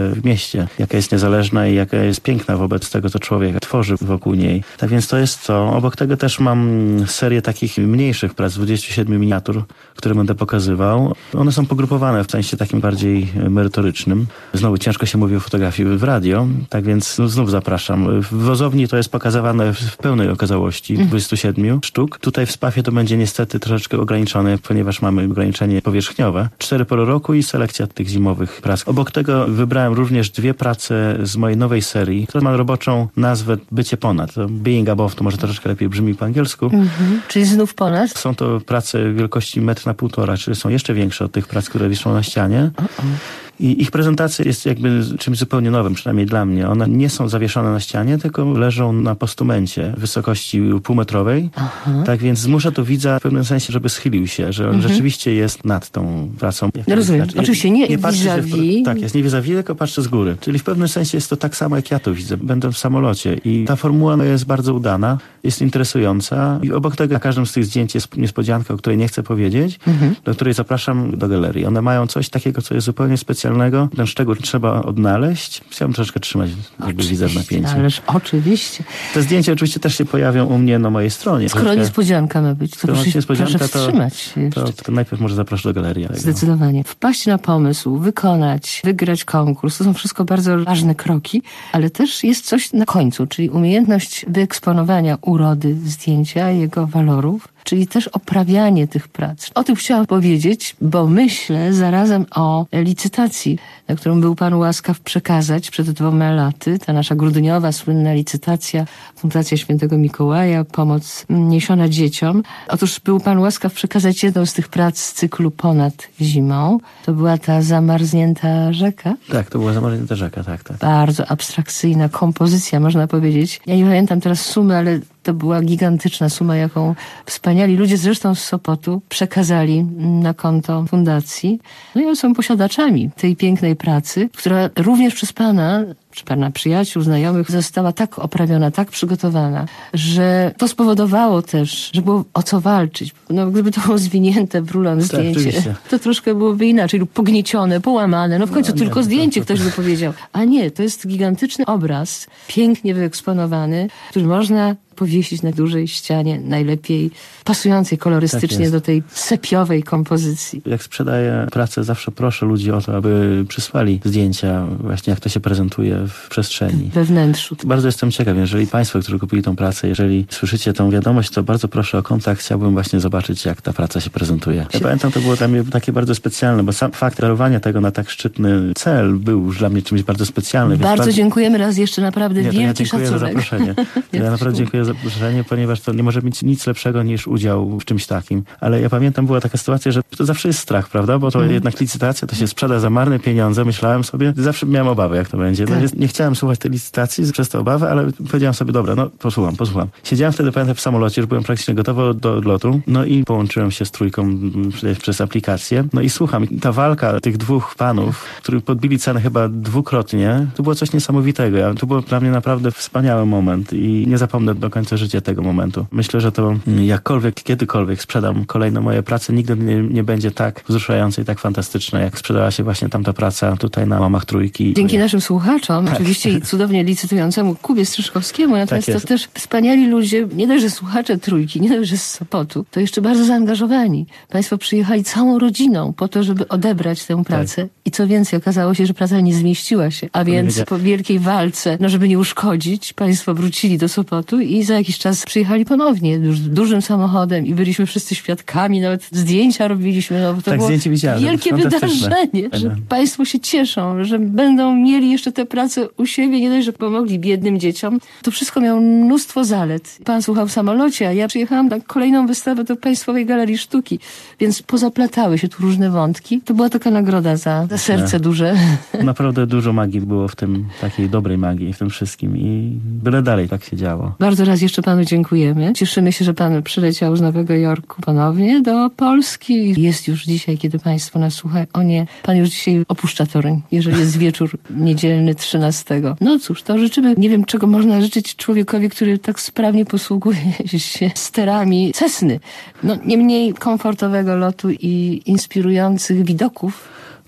żyje w mieście, jaka jest niezależna i jaka jest piękna wobec tego, co człowiek tworzy wokół niej. Tak więc to jest to. Obok tego też mam serię takich mniejszych prac, dwudziestu siedmiu miniatur, które będę pokazywał. One są pogrupowane w sensie takim bardziej merytorycznym. Znowu ciężko się mówi o fotografii w radio, tak więc no, znów zapraszam. W Wozowni to jest pokazywane w pełnej okazałości, dwudziestu siedmiu sztuk. Tutaj w Spafie to będzie niestety troszeczkę ograniczone, ponieważ mamy ograniczenie powierzchniowe. Cztery pory roku i selekcja tych zimowych prac. Obok tego wybrałem również dwie prace z mojej nowej serii, która ma roboczą nazwę Bycie ponad. To Being Above to może troszeczkę lepiej brzmi po angielsku. Mhm. Czyli znów ponad? Są to prace wielkości metr na półtora, czyli są jeszcze większe od tych prac, które wiszą na ścianie. Uh-uh. I ich prezentacja jest jakby czymś zupełnie nowym, przynajmniej dla mnie. One nie są zawieszone na ścianie, tylko leżą na postumencie wysokości półmetrowej. Aha. Tak więc zmusza to widza w pewnym sensie, żeby schylił się, że on mhm. rzeczywiście jest nad tą pracą. No rozumiem. Znaczy, Oczywiście nie, nie vis-a-vis. Tak, jest nie vis-a-vis, tylko patrzy z góry. Czyli w pewnym sensie jest to tak samo, jak ja to widzę, będąc w samolocie. I ta formuła no, jest bardzo udana, jest interesująca. I obok tego na każdym z tych zdjęć jest niespodzianka, o której nie chcę powiedzieć, mhm. do której zapraszam do galerii. One mają coś takiego, co jest zupełnie specjalnego. Ten szczegół trzeba odnaleźć. Chciałbym troszeczkę trzymać, jakby widzę w napięciu. Ależ oczywiście. Te zdjęcia oczywiście też się pojawią u mnie na mojej stronie. Skoro troszkę... niespodzianka ma być, to proszę, niespodzianka, proszę wstrzymać to, to, to najpierw może zaproszę do galerii. Zdecydowanie. Wpaść na pomysł, wykonać, wygrać konkurs, to są wszystko bardzo ważne kroki, ale też jest coś na końcu, czyli umiejętność wyeksponowania urody zdjęcia, jego walorów, czyli też oprawianie tych prac. O tym chciałam powiedzieć, bo myślę zarazem o licytacji, na którą był Pan łaskaw przekazać przed dwoma laty. Ta nasza grudniowa, słynna licytacja Fundacja Świętego Mikołaja, pomoc niesiona dzieciom. Otóż był Pan łaskaw przekazać jedną z tych prac z cyklu Ponad zimą. To była ta zamarznięta rzeka. Tak, to była zamarznięta rzeka, tak, tak. Bardzo abstrakcyjna kompozycja, można powiedzieć. Ja nie pamiętam teraz sumy, ale to była gigantyczna suma, jaką wspaniali ludzie, zresztą z Sopotu, przekazali na konto fundacji. No i oni są posiadaczami tej pięknej pracy, która również przez Pana, czy Pana przyjaciół, znajomych została tak oprawiona, tak przygotowana, że to spowodowało też, że było o co walczyć. No gdyby to było zwinięte w rulon tak, zdjęcie, oczywiście. to troszkę byłoby inaczej, lub pogniecione, połamane. No w końcu no, tylko nie, zdjęcie to, to, to... ktoś by powiedział. A nie, to jest gigantyczny obraz, pięknie wyeksponowany, który można powiesić na dużej ścianie, najlepiej pasującej kolorystycznie tak do tej sepiowej kompozycji. Jak sprzedaję pracę, zawsze proszę ludzi o to, aby przysłali zdjęcia właśnie jak to się prezentuje w przestrzeni. We wnętrzu. Bardzo jestem ciekaw, jeżeli Państwo, którzy kupili tą pracę, jeżeli słyszycie tą wiadomość, to bardzo proszę o kontakt. Chciałbym właśnie zobaczyć, jak ta praca się prezentuje. Ja pamiętam, to było dla mnie takie bardzo specjalne, bo sam fakt darowania tego na tak szczytny cel był już dla mnie czymś bardzo specjalnym. Bardzo pan... dziękujemy raz jeszcze, naprawdę nie, wielki ja dziękuję szacunek. za zaproszenie. Ja naprawdę dziękuję za zaproszenie, ponieważ to nie może być nic lepszego niż udział w czymś takim. Ale ja pamiętam, była taka sytuacja, że to zawsze jest strach, prawda? Bo to mm. jednak licytacja, to się sprzeda za marne pieniądze. Myślałem sobie, zawsze miałem obawy, jak to będzie. Tak. No, nie chciałem słuchać tej licytacji przez te obawy, ale powiedziałem sobie, dobra, no posłucham, posłucham. Siedziałem wtedy, pamiętam, w samolocie, już byłem praktycznie gotowy do odlotu, no i połączyłem się z trójką przez aplikację. No i słucham. I ta walka tych dwóch panów, którzy podbili cenę chyba dwukrotnie, to było coś niesamowitego. To był dla mnie naprawdę wspaniały moment i nie zapomnę do końca życia tego momentu. Myślę, że to jakkolwiek, kiedykolwiek sprzedam kolejne moje prace, nigdy nie, nie będzie tak wzruszające i tak fantastyczne, jak sprzedała się właśnie tamta praca tutaj na łamach Trójki. Dzięki naszym słuchaczom, tak. Oczywiście i cudownie licytującemu Kubie Strzyżkowskiemu, natomiast tak to też wspaniali ludzie, nie dość, że słuchacze Trójki, nie dość, że z Sopotu, to jeszcze bardzo zaangażowani. Państwo przyjechali całą rodziną po to, żeby odebrać tę pracę. Tak. I co więcej, okazało się, że praca nie zmieściła się, a więc po wielkiej walce, no żeby nie uszkodzić, państwo wrócili do Sopotu i za jakiś czas przyjechali ponownie duż, dużym samochodem i byliśmy wszyscy świadkami, nawet zdjęcia robiliśmy, no bo to tak, było widziałem, wielkie wydarzenie, że państwo się cieszą, że będą mieli jeszcze tę pracę u siebie, nie dość, że pomogli biednym dzieciom. To wszystko miało mnóstwo zalet. Pan słuchał w samolocie, a ja przyjechałam na kolejną wystawę do Państwowej Galerii Sztuki, więc pozaplatały się tu różne wątki. To była taka nagroda za, za serce duże. Naprawdę dużo magii było w tym, takiej dobrej magii w tym wszystkim i byle dalej tak się działo. Bardzo raz jeszcze Panu dziękujemy. Cieszymy się, że Pan przyleciał z Nowego Jorku ponownie do Polski. Jest już dzisiaj, kiedy Państwo nas słuchają. O nie, Pan już dzisiaj opuszcza Toruń, jeżeli jest wieczór niedzielny trzynastego. No cóż, to życzymy, nie wiem czego można życzyć człowiekowi, który tak sprawnie posługuje się sterami Cessny. No nie mniej komfortowego lotu i inspirujących widoków.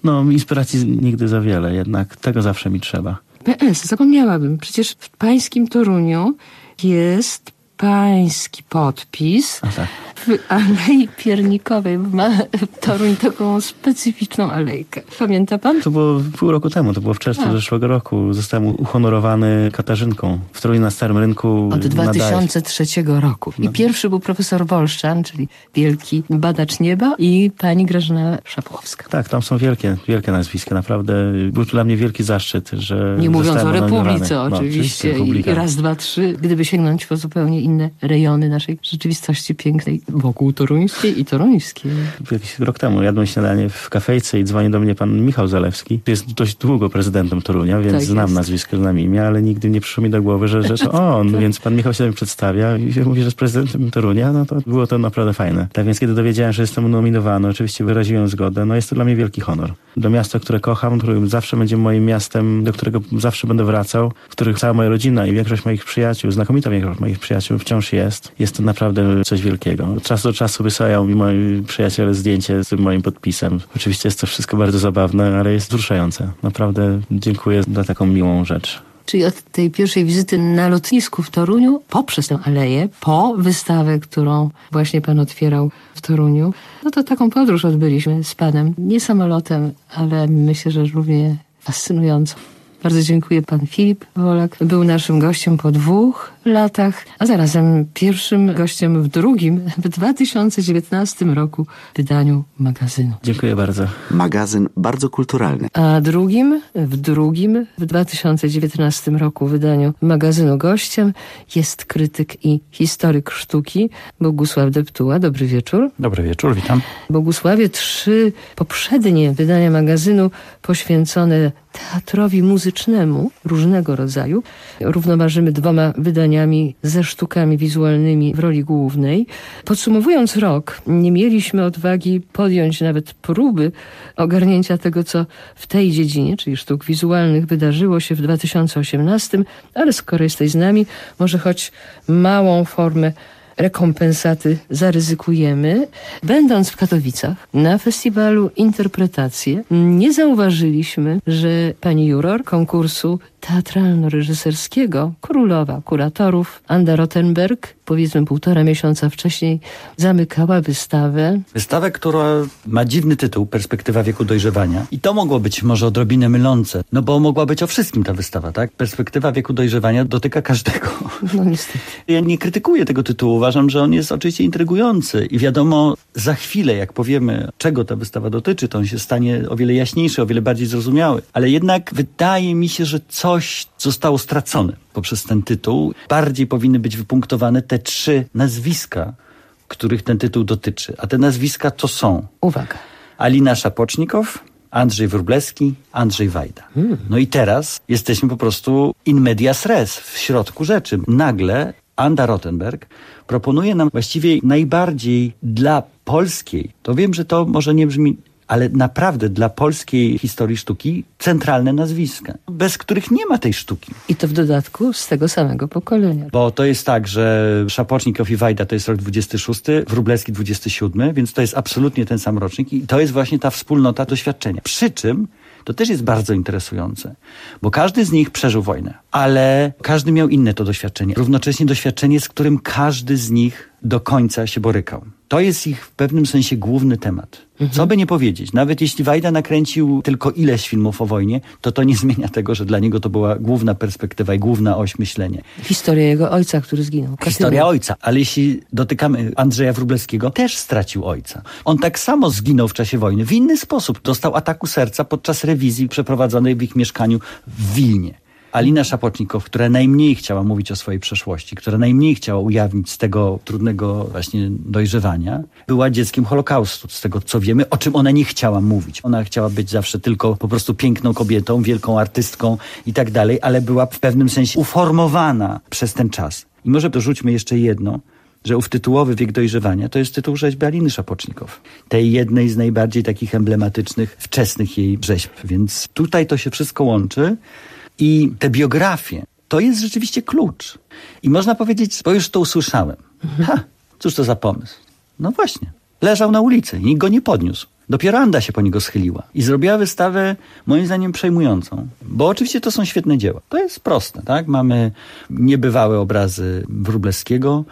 No, inspiracji nigdy za wiele, jednak tego zawsze mi trzeba. P S, zapomniałabym, przecież w pańskim Toruniu jest pański podpis A tak. w Alei Piernikowej. Ma Toruń taką specyficzną alejkę. Pamięta pan? To było pół roku temu, to było w czerwcu A. zeszłego roku. Zostałem uhonorowany Katarzynką w Toruniu na Starym Rynku. Od dwa tysiące trzeciego roku. I No. pierwszy był profesor Wolszczan, czyli wielki badacz nieba, i pani Grażyna Szapłowska. Tak, tam są wielkie, wielkie nazwiska. Naprawdę był to dla mnie wielki zaszczyt, że Nie mówiąc o zostałem Republice honorowany. oczywiście. No, oczywiście I raz, dwa, trzy. Gdyby sięgnąć po zupełnie inne rejony naszej rzeczywistości pięknej wokół toruńskiej i toruńskiej. Jakiś rok temu jadłem śniadanie w kafejce i dzwoni do mnie pan Michał Zalewski. Jest dość długo prezydentem Torunia, więc Tak znam jest. nazwisko, znam imię, ale nigdy nie przyszło mi do głowy, że, że to on. Więc pan Michał się do mnie przedstawia i mówi, że jest prezydentem Torunia. No to było to naprawdę fajne. Tak więc kiedy dowiedziałem, że jestem nominowany, oczywiście wyraziłem zgodę. No jest to dla mnie wielki honor. Do miasta, które kocham, które zawsze będzie moim miastem, do którego zawsze będę wracał, w których cała moja rodzina i większość moich przyjaciół, znakomita większość moich przyjaciół wciąż jest. Jest to naprawdę coś wielkiego. Od czasu do czasu wysyłają mi moi przyjaciele zdjęcie z tym moim podpisem. Oczywiście jest to wszystko bardzo zabawne, ale jest wzruszające. Naprawdę dziękuję za taką miłą rzecz. Czyli od tej pierwszej wizyty na lotnisku w Toruniu, poprzez tę aleję, po wystawę, którą właśnie pan otwierał w Toruniu, no to taką podróż odbyliśmy z panem. Nie samolotem, ale myślę, że równie fascynującą. Bardzo dziękuję. Pan Filip Wolak był naszym gościem po dwóch latach, a zarazem pierwszym gościem w drugim, w dwa tysiące dziewiętnastym roku wydaniu magazynu. Dziękuję bardzo. Magazyn bardzo kulturalny. A drugim, w drugim, w dwa tysiące dziewiętnastym roku wydaniu magazynu gościem jest krytyk i historyk sztuki Bogusław Deptuła. Dobry wieczór. Dobry wieczór, witam. Bogusławie, trzy poprzednie wydania magazynu poświęcone teatrowi muzycznemu różnego rodzaju równoważymy dwoma wydaniami ze sztukami wizualnymi w roli głównej. Podsumowując rok, nie mieliśmy odwagi podjąć nawet próby ogarnięcia tego, co w tej dziedzinie, czyli sztuk wizualnych, wydarzyło się w dwa tysiące osiemnastym, ale skoro jesteś z nami, może choć małą formę rekompensaty zaryzykujemy. Będąc w Katowicach na festiwalu Interpretacje, nie zauważyliśmy, że pani juror konkursu teatralno-reżyserskiego, królowa kuratorów Anda Rothenberg, powiedzmy półtora miesiąca wcześniej, zamykała wystawę. Wystawę, która ma dziwny tytuł, Perspektywa wieku dojrzewania. I to mogło być może odrobinę mylące, no bo mogła być o wszystkim ta wystawa, tak? Perspektywa wieku dojrzewania dotyka każdego. No niestety. Ja nie krytykuję tego tytułu, uważam, że on jest oczywiście intrygujący i wiadomo, za chwilę, jak powiemy, czego ta wystawa dotyczy, to on się stanie o wiele jaśniejszy, o wiele bardziej zrozumiały. Ale jednak wydaje mi się, że coś zostało stracone poprzez ten tytuł. Bardziej powinny być wypunktowane te trzy nazwiska, których ten tytuł dotyczy. A te nazwiska to są... Uwaga. Alina Szapocznikow, Andrzej Wróblewski, Andrzej Wajda. Hmm. No i teraz jesteśmy po prostu in medias res, w środku rzeczy. Nagle Anda Rothenberg proponuje nam właściwie najbardziej dla polskiej, to wiem, że to może nie brzmi, ale naprawdę dla polskiej historii sztuki centralne nazwiska, bez których nie ma tej sztuki. I to w dodatku z tego samego pokolenia. Bo to jest tak, że Szapocznikow i Wajda to jest rok dwudziesty szósty, Wróblewski dwudziesty siódmy, więc to jest absolutnie ten sam rocznik i to jest właśnie ta wspólnota doświadczenia. Przy czym to też jest bardzo interesujące, bo każdy z nich przeżył wojnę, ale każdy miał inne to doświadczenie. Równocześnie doświadczenie, z którym każdy z nich do końca się borykał. To jest ich w pewnym sensie główny temat. Mhm. Co by nie powiedzieć, nawet jeśli Wajda nakręcił tylko ileś filmów o wojnie, to to nie zmienia tego, że dla niego to była główna perspektywa i główna oś myślenia. Historia jego ojca, który zginął. Historia ojca, ale jeśli dotykamy Andrzeja Wróblewskiego, też stracił ojca. On tak samo zginął w czasie wojny, w inny sposób. Dostał ataku serca podczas rewizji przeprowadzonej w ich mieszkaniu w Wilnie. Alina Szapocznikow, która najmniej chciała mówić o swojej przeszłości, która najmniej chciała ujawnić z tego trudnego właśnie dojrzewania, była dzieckiem Holokaustu, z tego co wiemy, o czym ona nie chciała mówić. Ona chciała być zawsze tylko po prostu piękną kobietą, wielką artystką i tak dalej, ale była w pewnym sensie uformowana przez ten czas. I może dorzućmy jeszcze jedno, że ów tytułowy Wiek dojrzewania to jest tytuł rzeźby Aliny Szapocznikow. Tej jednej z najbardziej takich emblematycznych, wczesnych jej rzeźb. Więc tutaj to się wszystko łączy. I te biografie, to jest rzeczywiście klucz. I można powiedzieć, bo już to usłyszałem. Ha, cóż to za pomysł? No właśnie, leżał na ulicy, nikt go nie podniósł. Dopiero Anda się po niego schyliła i zrobiła wystawę moim zdaniem przejmującą. Bo oczywiście to są świetne dzieła. To jest proste, tak? Mamy niebywałe obrazy Wróblewskiego,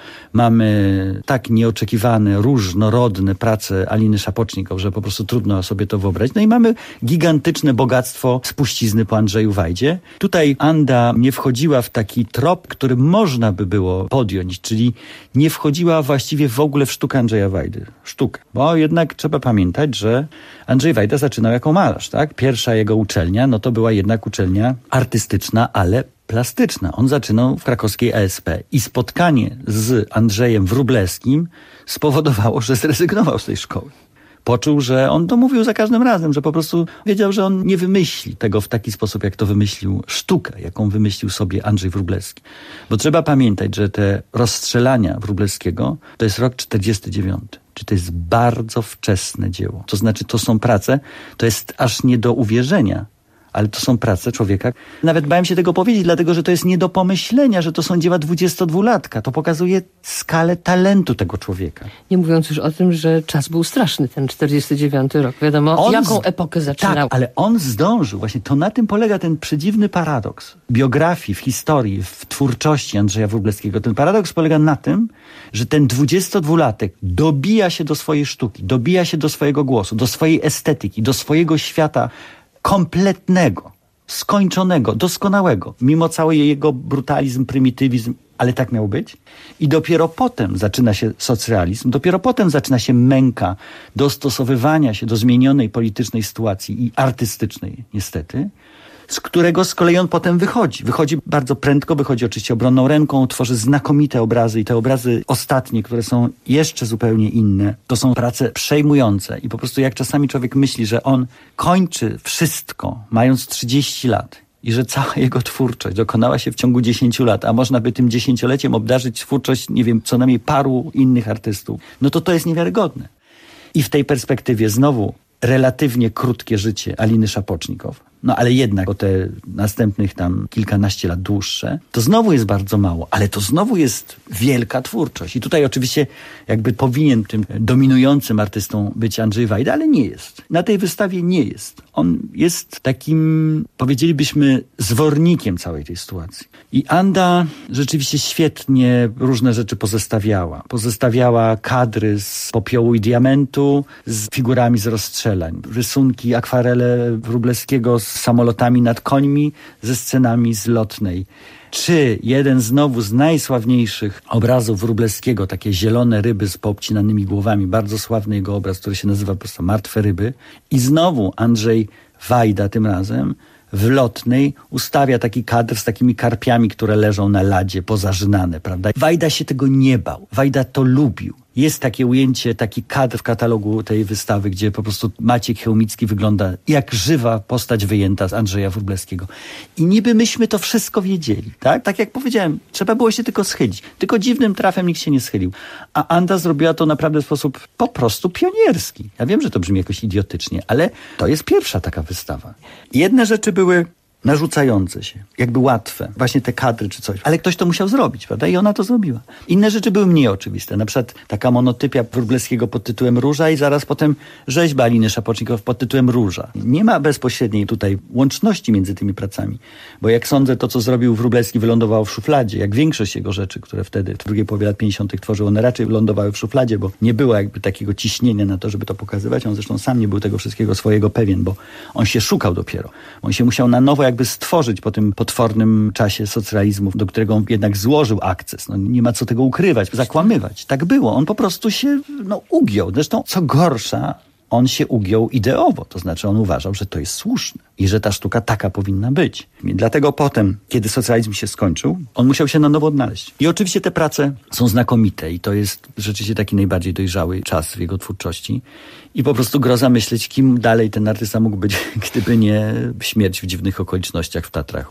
mamy tak nieoczekiwane, różnorodne prace Aliny Szapocznikow, że po prostu trudno sobie to wyobrazić. No i mamy gigantyczne bogactwo spuścizny po Andrzeju Wajdzie. Tutaj Anda nie wchodziła w taki trop, który można by było podjąć, czyli nie wchodziła właściwie w ogóle w sztukę Andrzeja Wajdy. Sztukę. Bo jednak trzeba pamiętać, że Andrzej Wajda zaczynał jako malarz, tak? Pierwsza jego uczelnia, no to była jednak uczelnia artystyczna, ale plastyczna. On zaczynał w krakowskiej A S P i spotkanie z Andrzejem Wróblewskim spowodowało, że zrezygnował z tej szkoły. Poczuł, że on to mówił za każdym razem, że po prostu wiedział, że on nie wymyśli tego w taki sposób, jak to wymyślił sztukę, jaką wymyślił sobie Andrzej Wróblewski. Bo trzeba pamiętać, że te rozstrzelania Wróblewskiego to jest rok czterdziesty dziewiąty. Czy to jest bardzo wczesne dzieło. To znaczy, to są prace, to jest aż nie do uwierzenia, ale to są prace człowieka. Nawet bałem się tego powiedzieć, dlatego że to jest nie do pomyślenia, że to są dzieła dwudziestodwulatka. To pokazuje skalę talentu tego człowieka. Nie mówiąc już o tym, że czas był straszny, ten czterdziesty dziewiąty rok. Wiadomo, on jaką z... epokę zaczynał. Tak, ale on zdążył. Właśnie to na tym polega ten przedziwny paradoks. W biografii, w historii, w twórczości Andrzeja Wróblewskiego. Ten paradoks polega na tym, że ten dwudziestodwulatek dobija się do swojej sztuki, dobija się do swojego głosu, do swojej estetyki, do swojego świata kompletnego, skończonego, doskonałego, mimo cały jego brutalizm, prymitywizm, ale tak miał być. I dopiero potem zaczyna się socrealizm, dopiero potem zaczyna się męka dostosowywania się do zmienionej politycznej sytuacji i artystycznej, niestety, z którego z kolei on potem wychodzi. Wychodzi bardzo prędko, wychodzi oczywiście obronną ręką, tworzy znakomite obrazy i te obrazy ostatnie, które są jeszcze zupełnie inne, to są prace przejmujące i po prostu jak czasami człowiek myśli, że on kończy wszystko, mając trzydzieści lat i że cała jego twórczość dokonała się w ciągu dziesięciu lat, a można by tym dziesięcioleciem obdarzyć twórczość, nie wiem, co najmniej paru innych artystów, no to to jest niewiarygodne. I w tej perspektywie znowu relatywnie krótkie życie Aliny Szapocznikow, no ale jednak o te następnych tam kilkanaście lat dłuższe, to znowu jest bardzo mało, ale to znowu jest wielka twórczość. I tutaj oczywiście jakby powinien tym dominującym artystą być Andrzej Wajda, ale nie jest. Na tej wystawie nie jest. On jest takim, powiedzielibyśmy, zwornikiem całej tej sytuacji. I Anda rzeczywiście świetnie różne rzeczy pozestawiała. Pozestawiała kadry z popiołu i diamentu z figurami z rozstrzelań. Rysunki, akwarele Wróblewskiego z samolotami nad końmi, ze scenami z Lotnej. Czy jeden znowu z najsławniejszych obrazów Wróblewskiego, takie zielone ryby z poobcinanymi głowami, bardzo sławny jego obraz, który się nazywa po prostu Martwe ryby. I znowu Andrzej Wajda tym razem w Lotnej ustawia taki kadr z takimi karpiami, które leżą na ladzie pozażynane, prawda? Wajda się tego nie bał. Wajda to lubił. Jest takie ujęcie, taki kadr w katalogu tej wystawy, gdzie po prostu Maciek Chełmicki wygląda jak żywa postać wyjęta z Andrzeja Wróblewskiego. I niby myśmy to wszystko wiedzieli, tak? Tak jak powiedziałem, trzeba było się tylko schylić. Tylko dziwnym trafem nikt się nie schylił. A Anda zrobiła to naprawdę w sposób po prostu pionierski. Ja wiem, że to brzmi jakoś idiotycznie, ale to jest pierwsza taka wystawa. Jedne rzeczy były narzucające się, jakby łatwe, właśnie te kadry czy coś. Ale ktoś to musiał zrobić, prawda? I ona to zrobiła. Inne rzeczy były mniej oczywiste. Na przykład taka monotypia Wróblewskiego pod tytułem Róża i zaraz potem rzeźba Aliny Szapocznikow pod tytułem Róża. Nie ma bezpośredniej tutaj łączności między tymi pracami, bo jak sądzę, to co zrobił Wróblewski wylądowało w szufladzie, jak większość jego rzeczy, które wtedy w drugiej połowie lat pięćdziesiątych tworzył, one raczej wylądowały w szufladzie, bo nie było jakby takiego ciśnienia na to, żeby to pokazywać. On zresztą sam nie był tego wszystkiego swojego pewien, bo on się szukał dopiero. On się musiał na nowo jakby stworzyć po tym potwornym czasie socrealizmu, do którego on jednak złożył akces. No, nie ma co tego ukrywać, zakłamywać. Tak było. On po prostu się no, ugiął. Zresztą, co gorsza, on się ugiął ideowo. To znaczy on uważał, że to jest słuszne i że ta sztuka taka powinna być. I dlatego potem, kiedy socrealizm się skończył, on musiał się na nowo odnaleźć. I oczywiście te prace są znakomite i to jest rzeczywiście taki najbardziej dojrzały czas w jego twórczości. I po prostu groza myśleć, kim dalej ten artysta mógł być, gdyby nie śmierć w dziwnych okolicznościach w Tatrach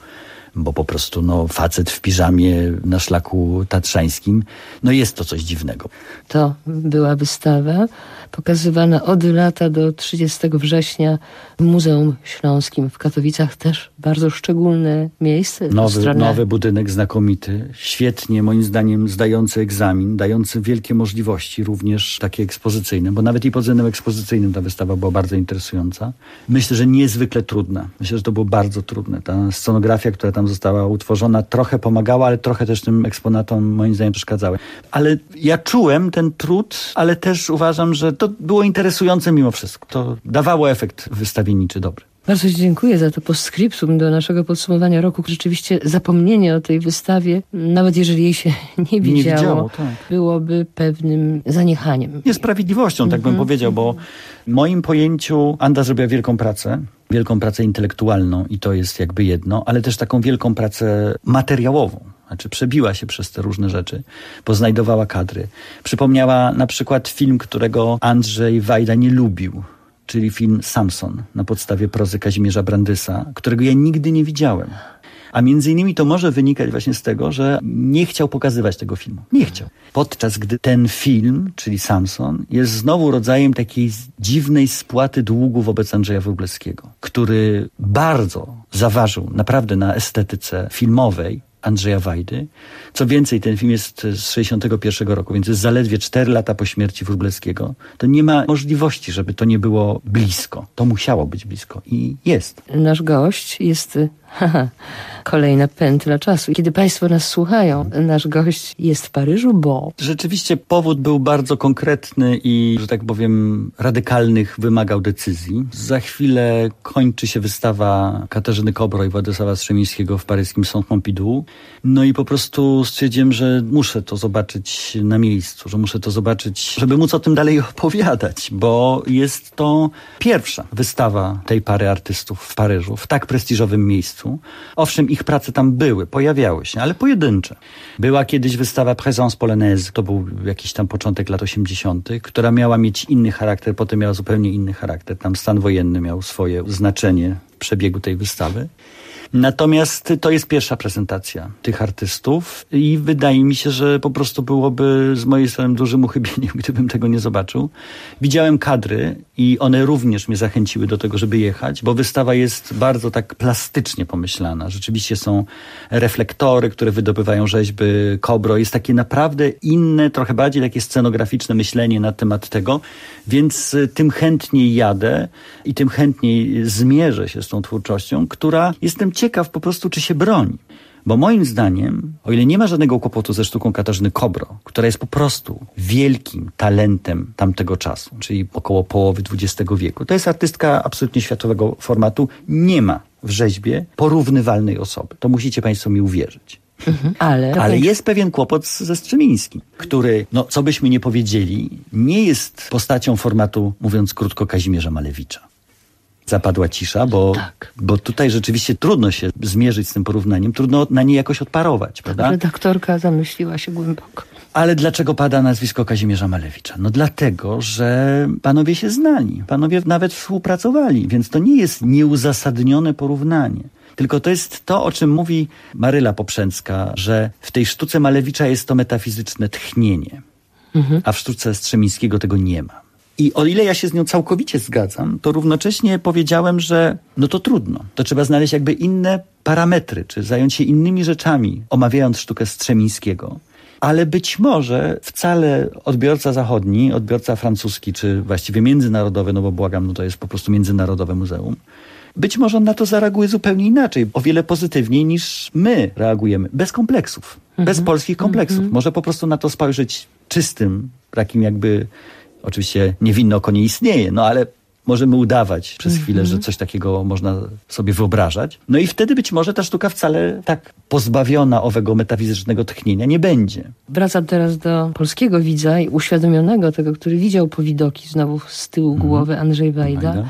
bo po prostu no, facet w piżamie na szlaku tatrzańskim, no jest to coś dziwnego. To była wystawa pokazywana od lata do trzydziestego września w Muzeum Śląskim w Katowicach. Też bardzo szczególne miejsce. Nowy, Stronę... nowy budynek, znakomity. Świetnie, moim zdaniem, zdający egzamin, dający wielkie możliwości, również takie ekspozycyjne, bo nawet i pod względem ekspozycyjnym ta wystawa była bardzo interesująca. Myślę, że niezwykle trudna. Myślę, że to było bardzo trudne. Ta scenografia, która tam została utworzona, trochę pomagała, ale trochę też tym eksponatom, moim zdaniem, przeszkadzały. Ale ja czułem ten trud, ale też uważam, że to było interesujące mimo wszystko. To dawało efekt wystawienniczy dobry. Bardzo dziękuję za to postscriptum do naszego podsumowania roku. Rzeczywiście zapomnienie o tej wystawie, nawet jeżeli jej się nie widziało, nie widziało tak. byłoby pewnym zaniechaniem. Niesprawiedliwością, tak bym mm-hmm. powiedział, bo w moim pojęciu Anda zrobiła wielką pracę, wielką pracę intelektualną i to jest jakby jedno, ale też taką wielką pracę materiałową. Znaczy przebiła się przez te różne rzeczy, poznajdowała kadry. Przypomniała na przykład film, którego Andrzej Wajda nie lubił, czyli film Samson na podstawie prozy Kazimierza Brandysa, którego ja nigdy nie widziałem. A między innymi to może wynikać właśnie z tego, że nie chciał pokazywać tego filmu. Nie chciał. Podczas gdy ten film, czyli Samson, jest znowu rodzajem takiej dziwnej spłaty długu wobec Andrzeja Wróblewskiego, który bardzo zaważył naprawdę na estetyce filmowej Andrzeja Wajdy. Co więcej, ten film jest z sześćdziesiątego pierwszego roku, więc jest zaledwie cztery lata po śmierci Wróblewskiego. To nie ma możliwości, żeby to nie było blisko. To musiało być blisko i jest. Nasz gość jest... Haha, kolejna pętla czasu. Kiedy Państwo nas słuchają, nasz gość jest w Paryżu, bo... Rzeczywiście powód był bardzo konkretny i, że tak powiem, radykalnych wymagał decyzji. Za chwilę kończy się wystawa Katarzyny Kobro i Władysława Strzemińskiego w paryskim Centre Pompidou. No i po prostu stwierdziłem, że muszę to zobaczyć na miejscu, że muszę to zobaczyć, żeby móc o tym dalej opowiadać, bo jest to pierwsza wystawa tej pary artystów w Paryżu, w tak prestiżowym miejscu. Owszem, ich prace tam były, pojawiały się, ale pojedyncze. Była kiedyś wystawa Présence Polonaise, to był jakiś tam początek lat osiemdziesiątych, która miała mieć inny charakter, potem miała zupełnie inny charakter. Tam stan wojenny miał swoje znaczenie w przebiegu tej wystawy. Natomiast to jest pierwsza prezentacja tych artystów i wydaje mi się, że po prostu byłoby z mojej strony dużym uchybieniem, gdybym tego nie zobaczył. Widziałem kadry i one również mnie zachęciły do tego, żeby jechać, bo wystawa jest bardzo tak plastycznie pomyślana. Rzeczywiście są reflektory, które wydobywają rzeźby Kobro. Jest takie naprawdę inne, trochę bardziej takie scenograficzne myślenie na temat tego, więc tym chętniej jadę i tym chętniej zmierzę się z tą twórczością, która jestem ciekaw po prostu, czy się broni. Bo moim zdaniem, o ile nie ma żadnego kłopotu ze sztuką Katarzyny Kobro, która jest po prostu wielkim talentem tamtego czasu, czyli około połowy dwudziestego wieku, to jest artystka absolutnie światowego formatu. Nie ma w rzeźbie porównywalnej osoby. To musicie Państwo mi uwierzyć. Mhm, ale ale jest pewien kłopot ze Strzemińskim, który, no co byśmy nie powiedzieli, nie jest postacią formatu, mówiąc krótko, Kazimierza Malewicza. Zapadła cisza, bo, tak. bo tutaj rzeczywiście trudno się zmierzyć z tym porównaniem, trudno na nie jakoś odparować, prawda? Redaktorka zamyśliła się głęboko. Ale dlaczego pada nazwisko Kazimierza Malewicza? No dlatego, że panowie się znali, panowie nawet współpracowali, więc to nie jest nieuzasadnione porównanie. Tylko to jest to, o czym mówi Maryla Poprzęcka, że w tej sztuce Malewicza jest to metafizyczne tchnienie, mhm. a w sztuce Strzemińskiego tego nie ma. I o ile ja się z nią całkowicie zgadzam, to równocześnie powiedziałem, że no to trudno. To trzeba znaleźć jakby inne parametry, czy zająć się innymi rzeczami, omawiając sztukę Strzemińskiego. Ale być może wcale odbiorca zachodni, odbiorca francuski, czy właściwie międzynarodowy, no bo błagam, no to jest po prostu międzynarodowe muzeum, być może on na to zareaguje zupełnie inaczej, o wiele pozytywniej niż my reagujemy. Bez kompleksów, mhm. bez polskich kompleksów. Mhm. Może po prostu na to spojrzeć czystym, takim jakby... Oczywiście niewinne oko nie istnieje, no ale możemy udawać przez mm-hmm. chwilę, że coś takiego można sobie wyobrażać. No i wtedy być może ta sztuka wcale tak pozbawiona owego metafizycznego tchnienia nie będzie. Wracam teraz do polskiego widza i uświadomionego tego, który widział powidoki znowu z tyłu mm-hmm. głowy, Andrzej Wajda. Wajda.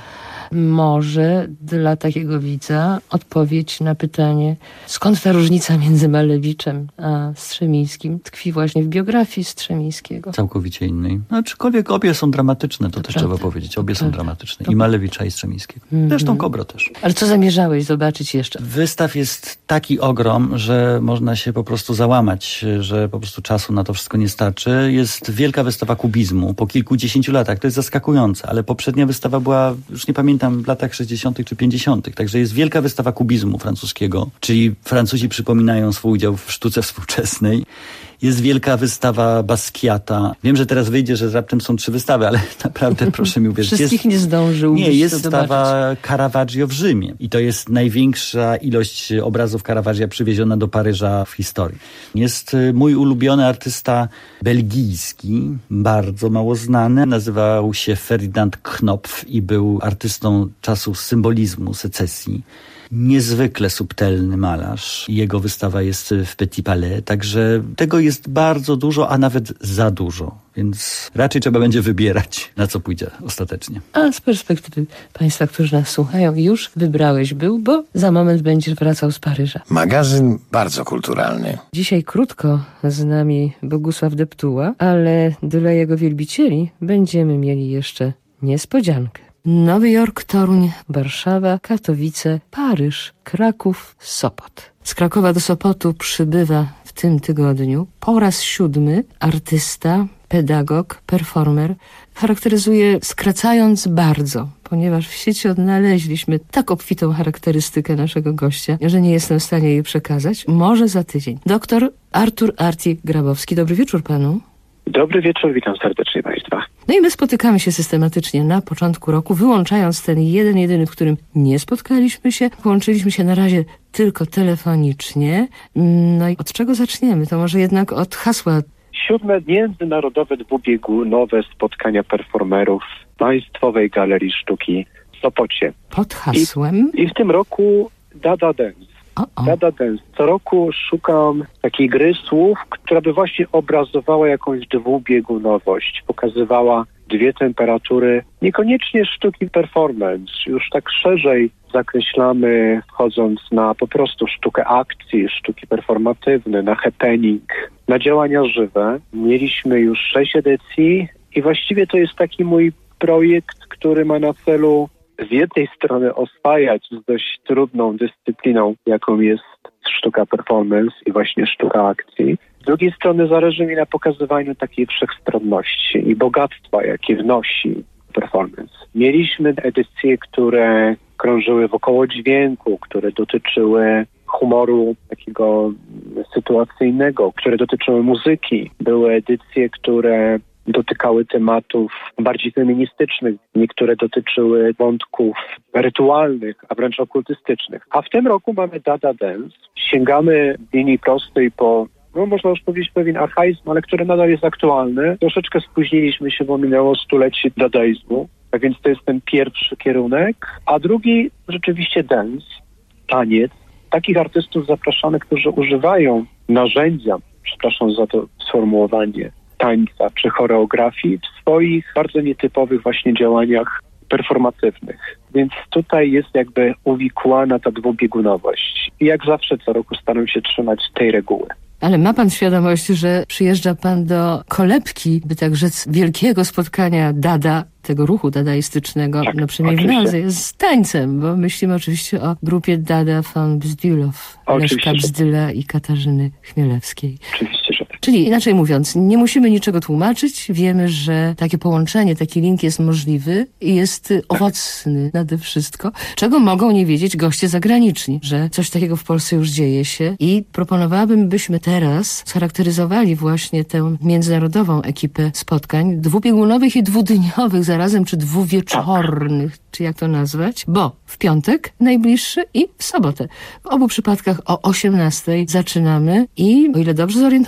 Może dla takiego widza odpowiedź na pytanie, skąd ta różnica między Malewiczem a Strzemińskim tkwi właśnie w biografii Strzemińskiego. Całkowicie innej. No, aczkolwiek obie są dramatyczne, to, to też prawda. trzeba powiedzieć. Obie To są prawda. dramatyczne. To... I Malewicza, i Strzemińskiego. Mm-hmm. Zresztą Kobro też. Ale co zamierzałeś zobaczyć jeszcze? Wystaw jest taki ogrom, że można się po prostu załamać, że po prostu czasu na to wszystko nie starczy. Jest wielka wystawa kubizmu po kilkudziesięciu latach. To jest zaskakujące, ale poprzednia wystawa była, już nie pamiętam, w latach sześćdziesiątych czy pięćdziesiątych. Także jest wielka wystawa kubizmu francuskiego, czyli Francuzi przypominają swój udział w sztuce współczesnej. Jest wielka wystawa Basquiata. Wiem, że teraz wyjdzie, że raptem są trzy wystawy, ale naprawdę proszę mi uwierzyć. Wszystkich jest, nie zdążył. Nie, jest wystawa Caravaggio w Rzymie. I to jest największa ilość obrazów Caravaggia przywieziona do Paryża w historii. Jest mój ulubiony artysta belgijski, bardzo mało znany. Nazywał się Ferdinand Knopf i był artystą czasów symbolizmu, secesji. Niezwykle subtelny malarz. Jego wystawa jest w Petit Palais, także tego jest bardzo dużo, a nawet za dużo. Więc raczej trzeba będzie wybierać, na co pójdzie ostatecznie. A z perspektywy państwa, którzy nas słuchają, już wybrałeś był, bo za moment będziesz wracał z Paryża. Magazyn bardzo kulturalny. Dzisiaj krótko z nami Bogusław Deptuła, ale dla jego wielbicieli będziemy mieli jeszcze niespodziankę. Nowy Jork, Toruń, Warszawa, Katowice, Paryż, Kraków, Sopot. Z Krakowa do Sopotu przybywa w tym tygodniu po raz siódmy artysta, pedagog, performer. Charakteryzuje skracając bardzo, ponieważ w sieci odnaleźliśmy tak obfitą charakterystykę naszego gościa, że nie jestem w stanie jej przekazać. Może za tydzień. Doktor Artur Arti-Grabowski. Dobry wieczór panu. Dobry wieczór, witam serdecznie państwa. No i my spotykamy się systematycznie na początku roku, wyłączając ten jeden, jedyny, w którym nie spotkaliśmy się. Połączyliśmy się na razie tylko telefonicznie. No i od czego zaczniemy? To może jednak od hasła. Siódme międzynarodowe dwubiegunowe spotkania performerów Państwowej Galerii Sztuki w Sopocie. Pod hasłem? I, i w tym roku Dada Dance. O, o. Dada Dance. Co roku szukam takiej gry słów, która by właśnie obrazowała jakąś dwubiegunowość, pokazywała dwie temperatury, niekoniecznie sztuki performance, już tak szerzej zakreślamy, wchodząc na po prostu sztukę akcji, sztuki performatywne, na happening, na działania żywe. Mieliśmy już sześć edycji i właściwie to jest taki mój projekt, który ma na celu z jednej strony oswajać z dość trudną dyscypliną, jaką jest sztuka performance i właśnie sztuka akcji. Z drugiej strony zależy mi na pokazywaniu takiej wszechstronności i bogactwa, jakie wnosi performance. Mieliśmy edycje, które krążyły wokoło dźwięku, które dotyczyły humoru takiego sytuacyjnego, które dotyczyły muzyki. Były edycje, które dotykały tematów bardziej feministycznych, niektóre dotyczyły wątków rytualnych, a wręcz okultystycznych. A w tym roku mamy Dada Dance. Sięgamy w linii prostej po, no można już powiedzieć, pewien archaizm, ale który nadal jest aktualny. Troszeczkę spóźniliśmy się, bo minęło stulecie dadaizmu, a więc to jest ten pierwszy kierunek. A drugi rzeczywiście dance, taniec. Takich artystów zapraszamy, którzy używają narzędzia, przepraszam za to sformułowanie, tańca czy choreografii w swoich bardzo nietypowych właśnie działaniach performatywnych. Więc tutaj jest jakby uwikłana ta dwubiegunowość. I jak zawsze co roku staram się trzymać tej reguły. Ale ma pan świadomość, że przyjeżdża pan do kolebki, by tak rzec, wielkiego spotkania Dada, tego ruchu dadaistycznego, tak, no przynajmniej w nazwie, z tańcem, bo myślimy oczywiście o grupie Dada von Bzdylow, Leszka Bzdyla i Katarzyny Chmielewskiej. Oczywiście, że tak. Czyli inaczej mówiąc, nie musimy niczego tłumaczyć, wiemy, że takie połączenie, taki link jest możliwy i jest owocny nade wszystko, czego mogą nie wiedzieć goście zagraniczni, że coś takiego w Polsce już dzieje się i proponowałabym, byśmy teraz scharakteryzowali właśnie tę międzynarodową ekipę spotkań dwubiegunowych i dwudniowych zarazem, czy dwuwieczornych, tak. czy jak to nazwać, bo w piątek najbliższy i w sobotę. W obu przypadkach o osiemnastej zaczynamy i o ile dobrze zorientowałam się,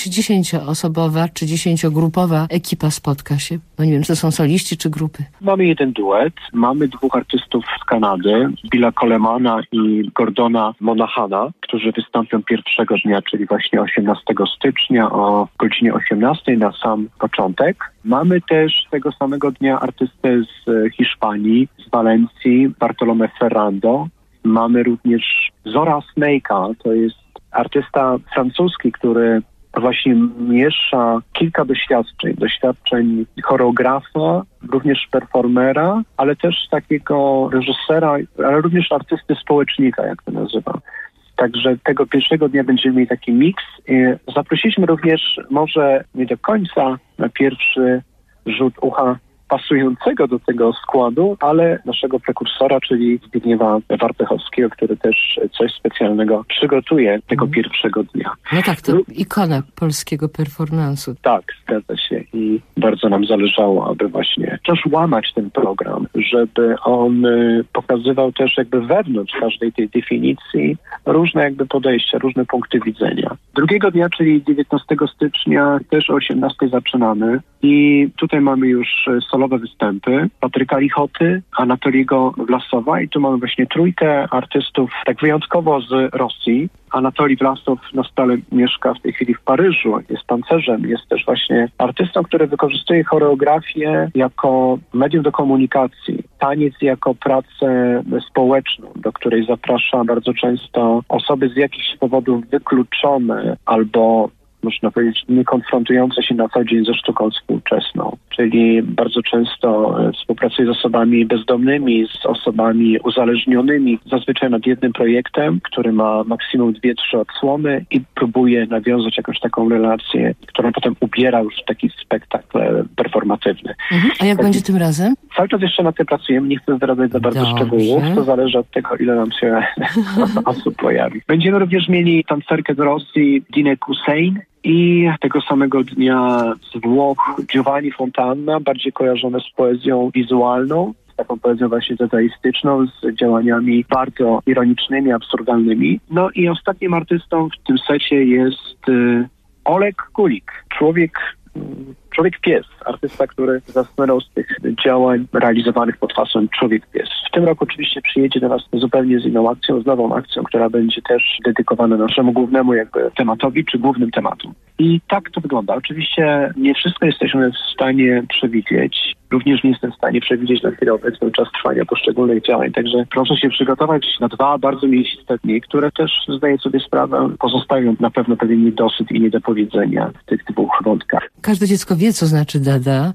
czy dziesięcioosobowa, czy dziesięciogrupowa ekipa spotka się? No nie wiem, czy to są soliści, czy grupy? Mamy jeden duet, mamy dwóch artystów z Kanady, Billa Colemana i Gordona Monahana, którzy wystąpią pierwszego dnia, czyli właśnie osiemnastego stycznia o godzinie osiemnastej na sam początek. Mamy też tego samego dnia artystę z Hiszpanii, z Walencji, Bartolomé Ferrando. Mamy również Zora Snake'a, to jest artysta francuski, który właśnie miesza kilka doświadczeń. Doświadczeń choreografa, również performera, ale też takiego reżysera, ale również artysty społecznika, jak to nazywa. Także tego pierwszego dnia będziemy mieli taki miks. Zaprosiliśmy również, może nie do końca na pierwszy rzut ucha pasującego do tego składu, ale naszego prekursora, czyli Zbigniewa Warpechowskiego, który też coś specjalnego przygotuje tego mm. pierwszego dnia. No tak, to ikona polskiego performance'u. Tak, zgadza się i bardzo nam zależało, aby właśnie też łamać ten program, żeby on pokazywał też jakby wewnątrz każdej tej definicji różne jakby podejścia, różne punkty widzenia. Drugiego dnia, czyli dziewiętnastego stycznia, też o osiemnastej zaczynamy i tutaj mamy już solowe występy Patryka Lichoty, Anatoliego Vlasowa i tu mamy właśnie trójkę artystów tak wyjątkowo z Rosji. Anatolij Vlasow na stale mieszka w tej chwili w Paryżu, jest tancerzem, jest też właśnie artystą, który wykorzystuje choreografię jako medium do komunikacji, taniec jako pracę społeczną, do której zaprasza bardzo często osoby z jakichś powodów wykluczone albo można powiedzieć, nie konfrontujące się na co dzień ze sztuką współczesną. Czyli bardzo często współpracuje z osobami bezdomnymi, z osobami uzależnionymi, zazwyczaj nad jednym projektem, który ma maksimum dwie, trzy odsłony i próbuje nawiązać jakąś taką relację, którą potem ubiera już w taki spektakl performatywny. Mhm. A jak tak, będzie tym razem? Cały czas jeszcze nad tym pracujemy, nie chcę zdradzać za bardzo Dobrze. szczegółów, to zależy od tego, ile nam się osób pojawi. Będziemy również mieli tancerkę z Rosji, Dinę Hussein, i tego samego dnia z Włoch Giovanni Fontana, bardziej kojarzone z poezją wizualną, z taką poezją właśnie dadaistyczną, z działaniami bardzo ironicznymi, absurdalnymi. No i ostatnim artystą w tym secie jest y, Oleg Kulik, człowiek Człowiek-pies, artysta, który zasnęł z tych działań realizowanych pod hasłem Człowiek-pies. W tym roku oczywiście przyjedzie do nas zupełnie z inną akcją, z nową akcją, która będzie też dedykowana naszemu głównemu jakby tematowi, czy głównym tematom. I tak to wygląda. Oczywiście nie wszystko jesteśmy w stanie przewidzieć. Również nie jestem w stanie przewidzieć na chwilę obecną czas trwania poszczególnych działań. Także proszę się przygotować na dwa bardzo mięsiste dni, które też, zdaję sobie sprawę, pozostawią na pewno pewien niedosyt i niedopowiedzenia w tych dwóch wątkach. Każde dziecko wie, co znaczy dada,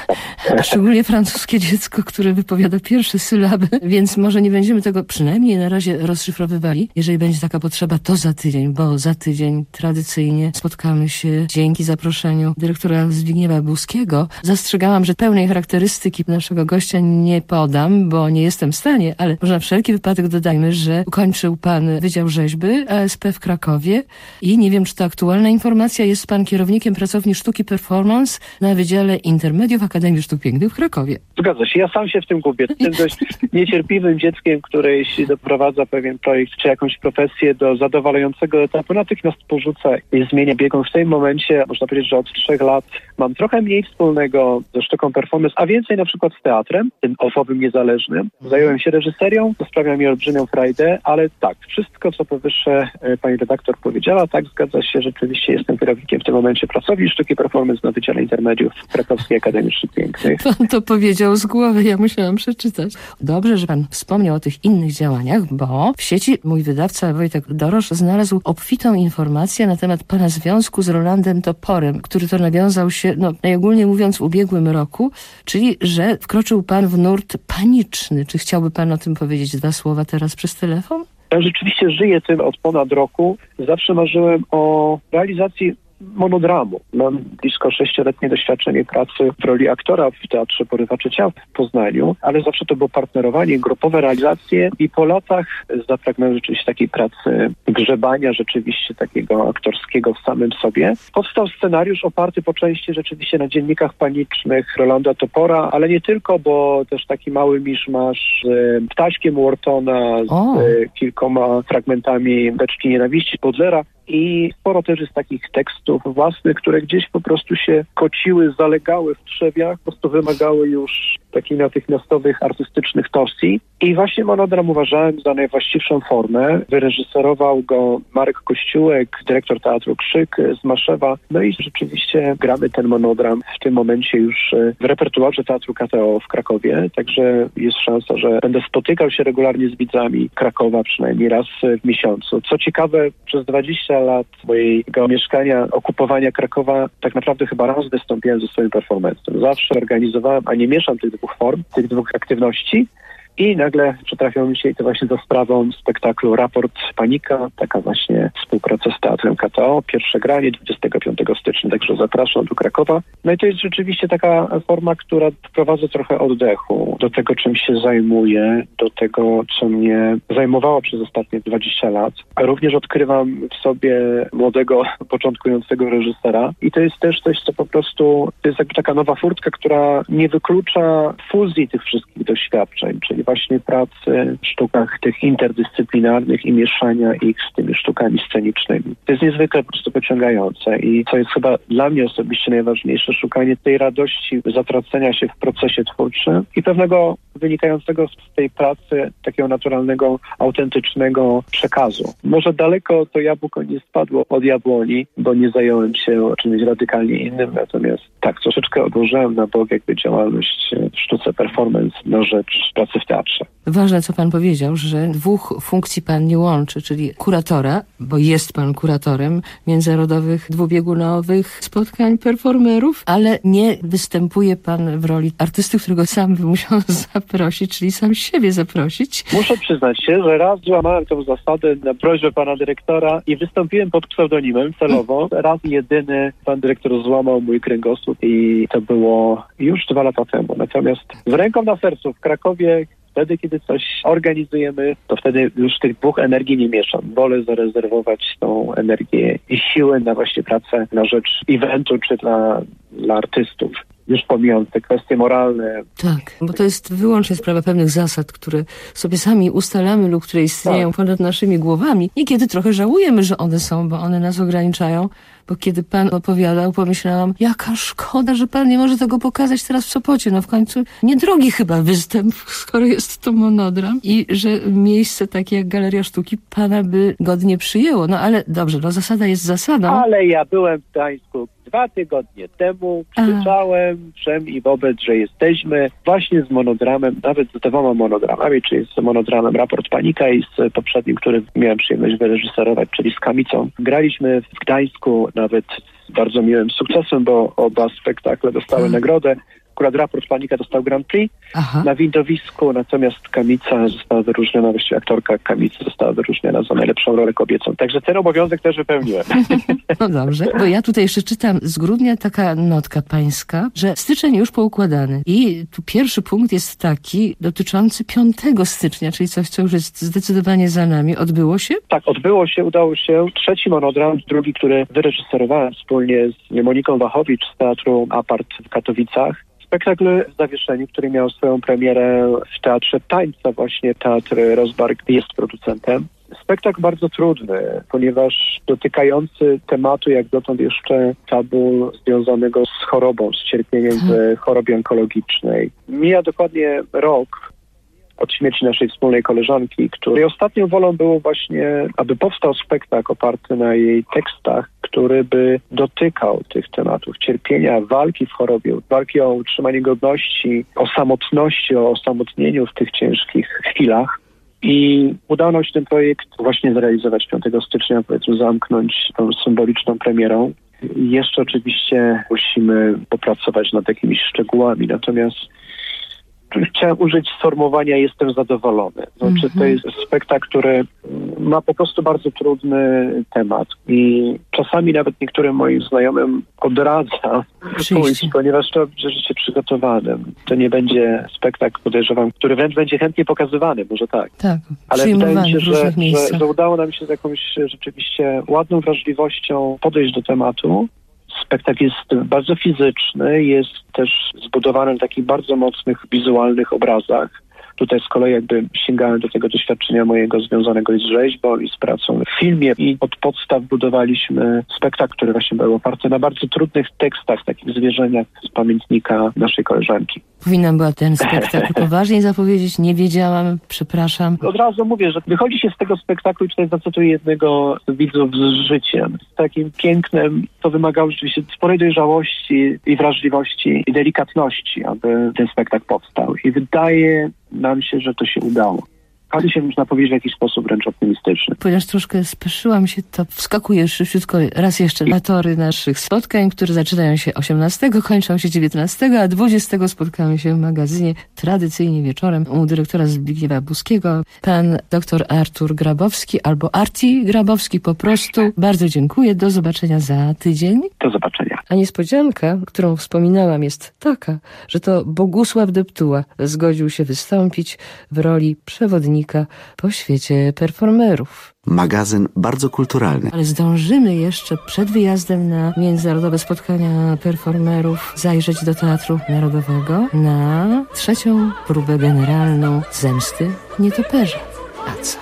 a szczególnie francuskie dziecko, które wypowiada pierwsze sylaby, więc może nie będziemy tego przynajmniej na razie rozszyfrowywali. Jeżeli będzie taka potrzeba, to za tydzień, bo za tydzień tradycyjnie spotkamy się dzięki zaproszeniu dyrektora Zbigniewa Błuskiego. Zastrzegałam, że pełnej charakterystyki naszego gościa nie podam, bo nie jestem w stanie, ale może na wszelki wypadek dodajmy, że ukończył pan Wydział Rzeźby A S P w Krakowie i nie wiem, czy to aktualna informacja, jest pan kierownikiem pracowni sztuki performance na Wydziale Intermediów Akademii Sztuk Pięknych w Krakowie. Zgadza się, ja sam się w tym gubię. Jestem dość niecierpliwym dzieckiem, które jeśli doprowadza pewien projekt czy jakąś profesję do zadowalającego etapu, natychmiast porzuca i zmienia biegun. W tym momencie można powiedzieć, że od trzech lat mam trochę mniej wspólnego ze sztuką performance, a więcej na przykład z teatrem, tym ofowym niezależnym. Zająłem się reżyserią, to sprawia mi olbrzymią frajdę, ale tak, wszystko co powyższe pani redaktor powiedziała, tak, zgadza się, rzeczywiście jestem kierownikiem w tym momencie pracowni sztuki performance na Wydziale Intermediów Krakowskiej Akademii Sztuk Pięknych. Pan to powiedział z głowy, ja musiałam przeczytać. Dobrze, że pan wspomniał o tych innych działaniach, bo w sieci mój wydawca Wojtek Dorosz znalazł obfitą informację na temat pana związku z Rolandem Toporem, który to nawiązał się, no najogólniej mówiąc, w ubiegłym roku, czyli że wkroczył pan w nurt paniczny. Czy chciałby pan o tym powiedzieć dwa słowa teraz przez telefon? Ja rzeczywiście żyję tym od ponad roku. Zawsze marzyłem o realizacji monodramu. Mam blisko sześcioletnie doświadczenie pracy w roli aktora w Teatrze Porywaczy Ciał w Poznaniu, ale zawsze to było partnerowanie, grupowe realizacje i po latach zapragnąłem rzeczywiście takiej pracy grzebania, rzeczywiście takiego aktorskiego w samym sobie. Powstał scenariusz oparty po części rzeczywiście na dziennikach panicznych Rolanda Topora, ale nie tylko, bo też taki mały miszmasz z Ptaśkiem Wartona, z o. kilkoma fragmentami Beczki Nienawiści Bodlera. i sporo też jest takich tekstów własnych, które gdzieś po prostu się kociły, zalegały w trzewiach, po prostu wymagały już takich natychmiastowych artystycznych torsji. I właśnie monodram uważałem za najwłaściwszą formę. Wyreżyserował go Marek Kościółek, dyrektor Teatru Krzyk z Maszewa. No i rzeczywiście gramy ten monodram w tym momencie już w repertuarze Teatru K T O w Krakowie, także jest szansa, że będę spotykał się regularnie z widzami Krakowa przynajmniej raz w miesiącu. Co ciekawe, przez dwadzieścia lat mojego mieszkania, okupowania Krakowa, tak naprawdę chyba raz wystąpiłem ze swoim performancem. Zawsze organizowałem, a nie mieszam tych dwóch form, tych dwóch aktywności. I nagle przytrafiło mi się to właśnie za sprawą spektaklu Raport Panika, taka właśnie współpraca z Teatrem K T O, pierwsze granie dwudziestego piątego stycznia, także zapraszam do Krakowa. No i to jest rzeczywiście taka forma, która wprowadza trochę oddechu do tego, czym się zajmuję, do tego, co mnie zajmowało przez ostatnie dwadzieścia lat. A również odkrywam w sobie młodego, początkującego reżysera i to jest też coś, co po prostu, to jest jakby taka nowa furtka, która nie wyklucza fuzji tych wszystkich doświadczeń, czyli właśnie pracy w sztukach tych interdyscyplinarnych i mieszania ich z tymi sztukami scenicznymi. To jest niezwykle po prostu pociągające i co jest chyba dla mnie osobiście najważniejsze, szukanie tej radości zatracenia się w procesie twórczym i pewnego wynikającego z tej pracy takiego naturalnego, autentycznego przekazu. Może daleko to jabłko nie spadło od jabłoni, bo nie zająłem się czymś radykalnie innym, natomiast tak, troszeczkę odłożyłem na bok jakby działalność w sztuce performance na rzecz pracy w teatrze. Ważne, co pan powiedział, że dwóch funkcji pan nie łączy, czyli kuratora, bo jest pan kuratorem międzynarodowych, dwubiegunowych spotkań performerów, ale nie występuje pan w roli artysty, którego sam by musiał zaprosić, czyli sam siebie zaprosić. Muszę przyznać się, że raz złamałem tą zasadę na prośbę pana dyrektora i wystąpiłem pod pseudonimem celowo. Raz jedyny pan dyrektor złamał mój kręgosłup i to było już dwa lata temu. Natomiast z ręką na sercu w Krakowie wtedy, kiedy coś organizujemy, to wtedy już tych dwóch energii nie mieszam. Wolę zarezerwować tą energię i siłę na właśnie pracę na rzecz eventu czy dla, dla artystów. Już pomijając te kwestie moralne. Tak, bo to jest wyłącznie sprawa pewnych zasad, które sobie sami ustalamy lub które istnieją tak ponad naszymi głowami. Niekiedy trochę żałujemy, że one są, bo one nas ograniczają. Bo kiedy pan opowiadał, pomyślałam, jaka szkoda, że pan nie może tego pokazać teraz w Sopocie. No w końcu niedrogi chyba występ, skoro jest to monodram. I że miejsce takie jak Galeria Sztuki pana by godnie przyjęło. No ale dobrze, no zasada jest zasadą. Ale ja byłem w Gdańsku dwa tygodnie temu, krzyczałem wszem i wobec, że jesteśmy właśnie z monodramem, nawet z dwoma monodramami, czyli z monodramem Raport Panika i z poprzednim, który miałem przyjemność wyreżyserować, czyli z Kamicą. Graliśmy w Gdańsku nawet z bardzo miłym sukcesem, bo oba spektakle dostały hmm. nagrodę. Akurat Raport Panika dostał Grand Prix Aha. na widowisku, natomiast Kamica została wyróżniona, właściwie aktorka Kamicy została wyróżniona za najlepszą rolę kobiecą. Także ten obowiązek też wypełniłem. No dobrze, bo ja tutaj jeszcze czytam z grudnia taka notka pańska, że styczeń już poukładany. I tu pierwszy punkt jest taki dotyczący piątego stycznia, czyli coś, co już jest zdecydowanie za nami. Odbyło się? Tak, odbyło się, udało się. Trzeci monodram, drugi, który wyreżyserowałem wspólnie z Moniką Wachowicz z Teatru Apart w Katowicach. Spektakl w zawieszeniu, który miał swoją premierę w Teatrze Tańca, właśnie Teatr Rozbark jest producentem. Spektakl bardzo trudny, ponieważ dotykający tematu jak dotąd jeszcze tabu związanego z chorobą, z cierpieniem w chorobie onkologicznej. Mija dokładnie rok od śmierci naszej wspólnej koleżanki, której ostatnią wolą było właśnie, aby powstał spektakl oparty na jej tekstach, który by dotykał tych tematów cierpienia, walki w chorobie, walki o utrzymanie godności, o samotności, o osamotnieniu w tych ciężkich chwilach. I udało nam się ten projekt właśnie zrealizować piątego stycznia, powiedzmy zamknąć tą symboliczną premierą. I jeszcze oczywiście musimy popracować nad jakimiś szczegółami, natomiast chciałem użyć sformułowania jestem zadowolony. Znaczy to jest spektakl, który ma po prostu bardzo trudny temat i czasami nawet niektórym moim znajomym odradzam pójść, ponieważ trzeba być rzeczywiście przygotowanym. To nie będzie spektakl, podejrzewam, który wręcz będzie chętnie pokazywany, może tak. Tak, ale wydaje mi się, że, że, że udało nam się z jakąś rzeczywiście ładną wrażliwością podejść do tematu. Spektakl jest bardzo fizyczny, jest też zbudowany na takich bardzo mocnych wizualnych obrazach. Tutaj z kolei jakby sięgałem do tego doświadczenia mojego związanego z rzeźbą i z pracą w filmie i od podstaw budowaliśmy spektakl, który właśnie był oparty na bardzo trudnych tekstach, takich zwierzeniach z pamiętnika naszej koleżanki. Powinnam była ten spektakl poważniej zapowiedzieć, nie wiedziałam, przepraszam. Od razu mówię, że wychodzi się z tego spektaklu i tutaj zacytuję jednego z widzów z życiem. Z takim pięknem, to wymagało rzeczywiście sporej dojrzałości i wrażliwości i delikatności, aby ten spektakl powstał. I wydaje nam się, że to się udało. Ale się można powiedzieć w jakiś sposób wręcz optymistyczny. Ponieważ troszkę spieszyłam się, to wskakuję szybciutko raz jeszcze na tory naszych spotkań, które zaczynają się osiemnastego, kończą się dziewiętnastego, a dwudziestego spotkamy się w magazynie tradycyjnie wieczorem u dyrektora Zbigniewa Buskiego. Pan doktor Artur Grabowski albo Arti Grabowski po prostu. Bardzo dziękuję. Do zobaczenia za tydzień. Do zobaczenia. A niespodzianka, którą wspominałam, jest taka, że to Bogusław Deptuła zgodził się wystąpić w roli przewodnika po świecie performerów. Magazyn bardzo kulturalny. Ale zdążymy jeszcze przed wyjazdem na międzynarodowe spotkania performerów zajrzeć do Teatru Narodowego na trzecią próbę generalną Zemsty Nietoperza. A co?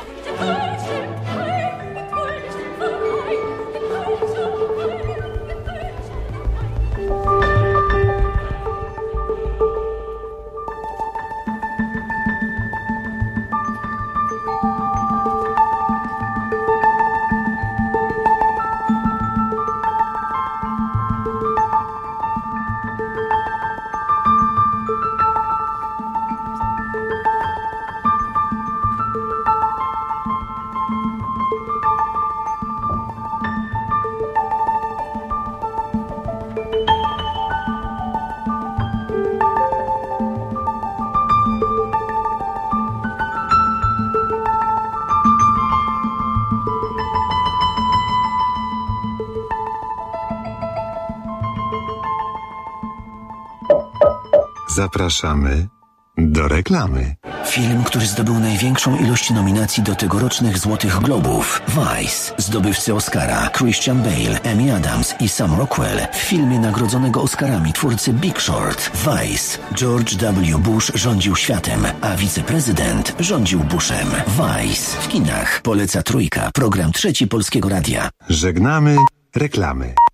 Zapraszamy do reklamy. Film, który zdobył największą ilość nominacji do tegorocznych Złotych Globów. Vice, zdobywcy Oscara, Christian Bale, Amy Adams i Sam Rockwell. W filmie nagrodzonego Oscarami twórcy Big Short. Vice. George W. Bush rządził światem, a wiceprezydent rządził Bushem. Vice. W kinach. Poleca Trójka. Program Trzeci Polskiego Radia. Żegnamy reklamy.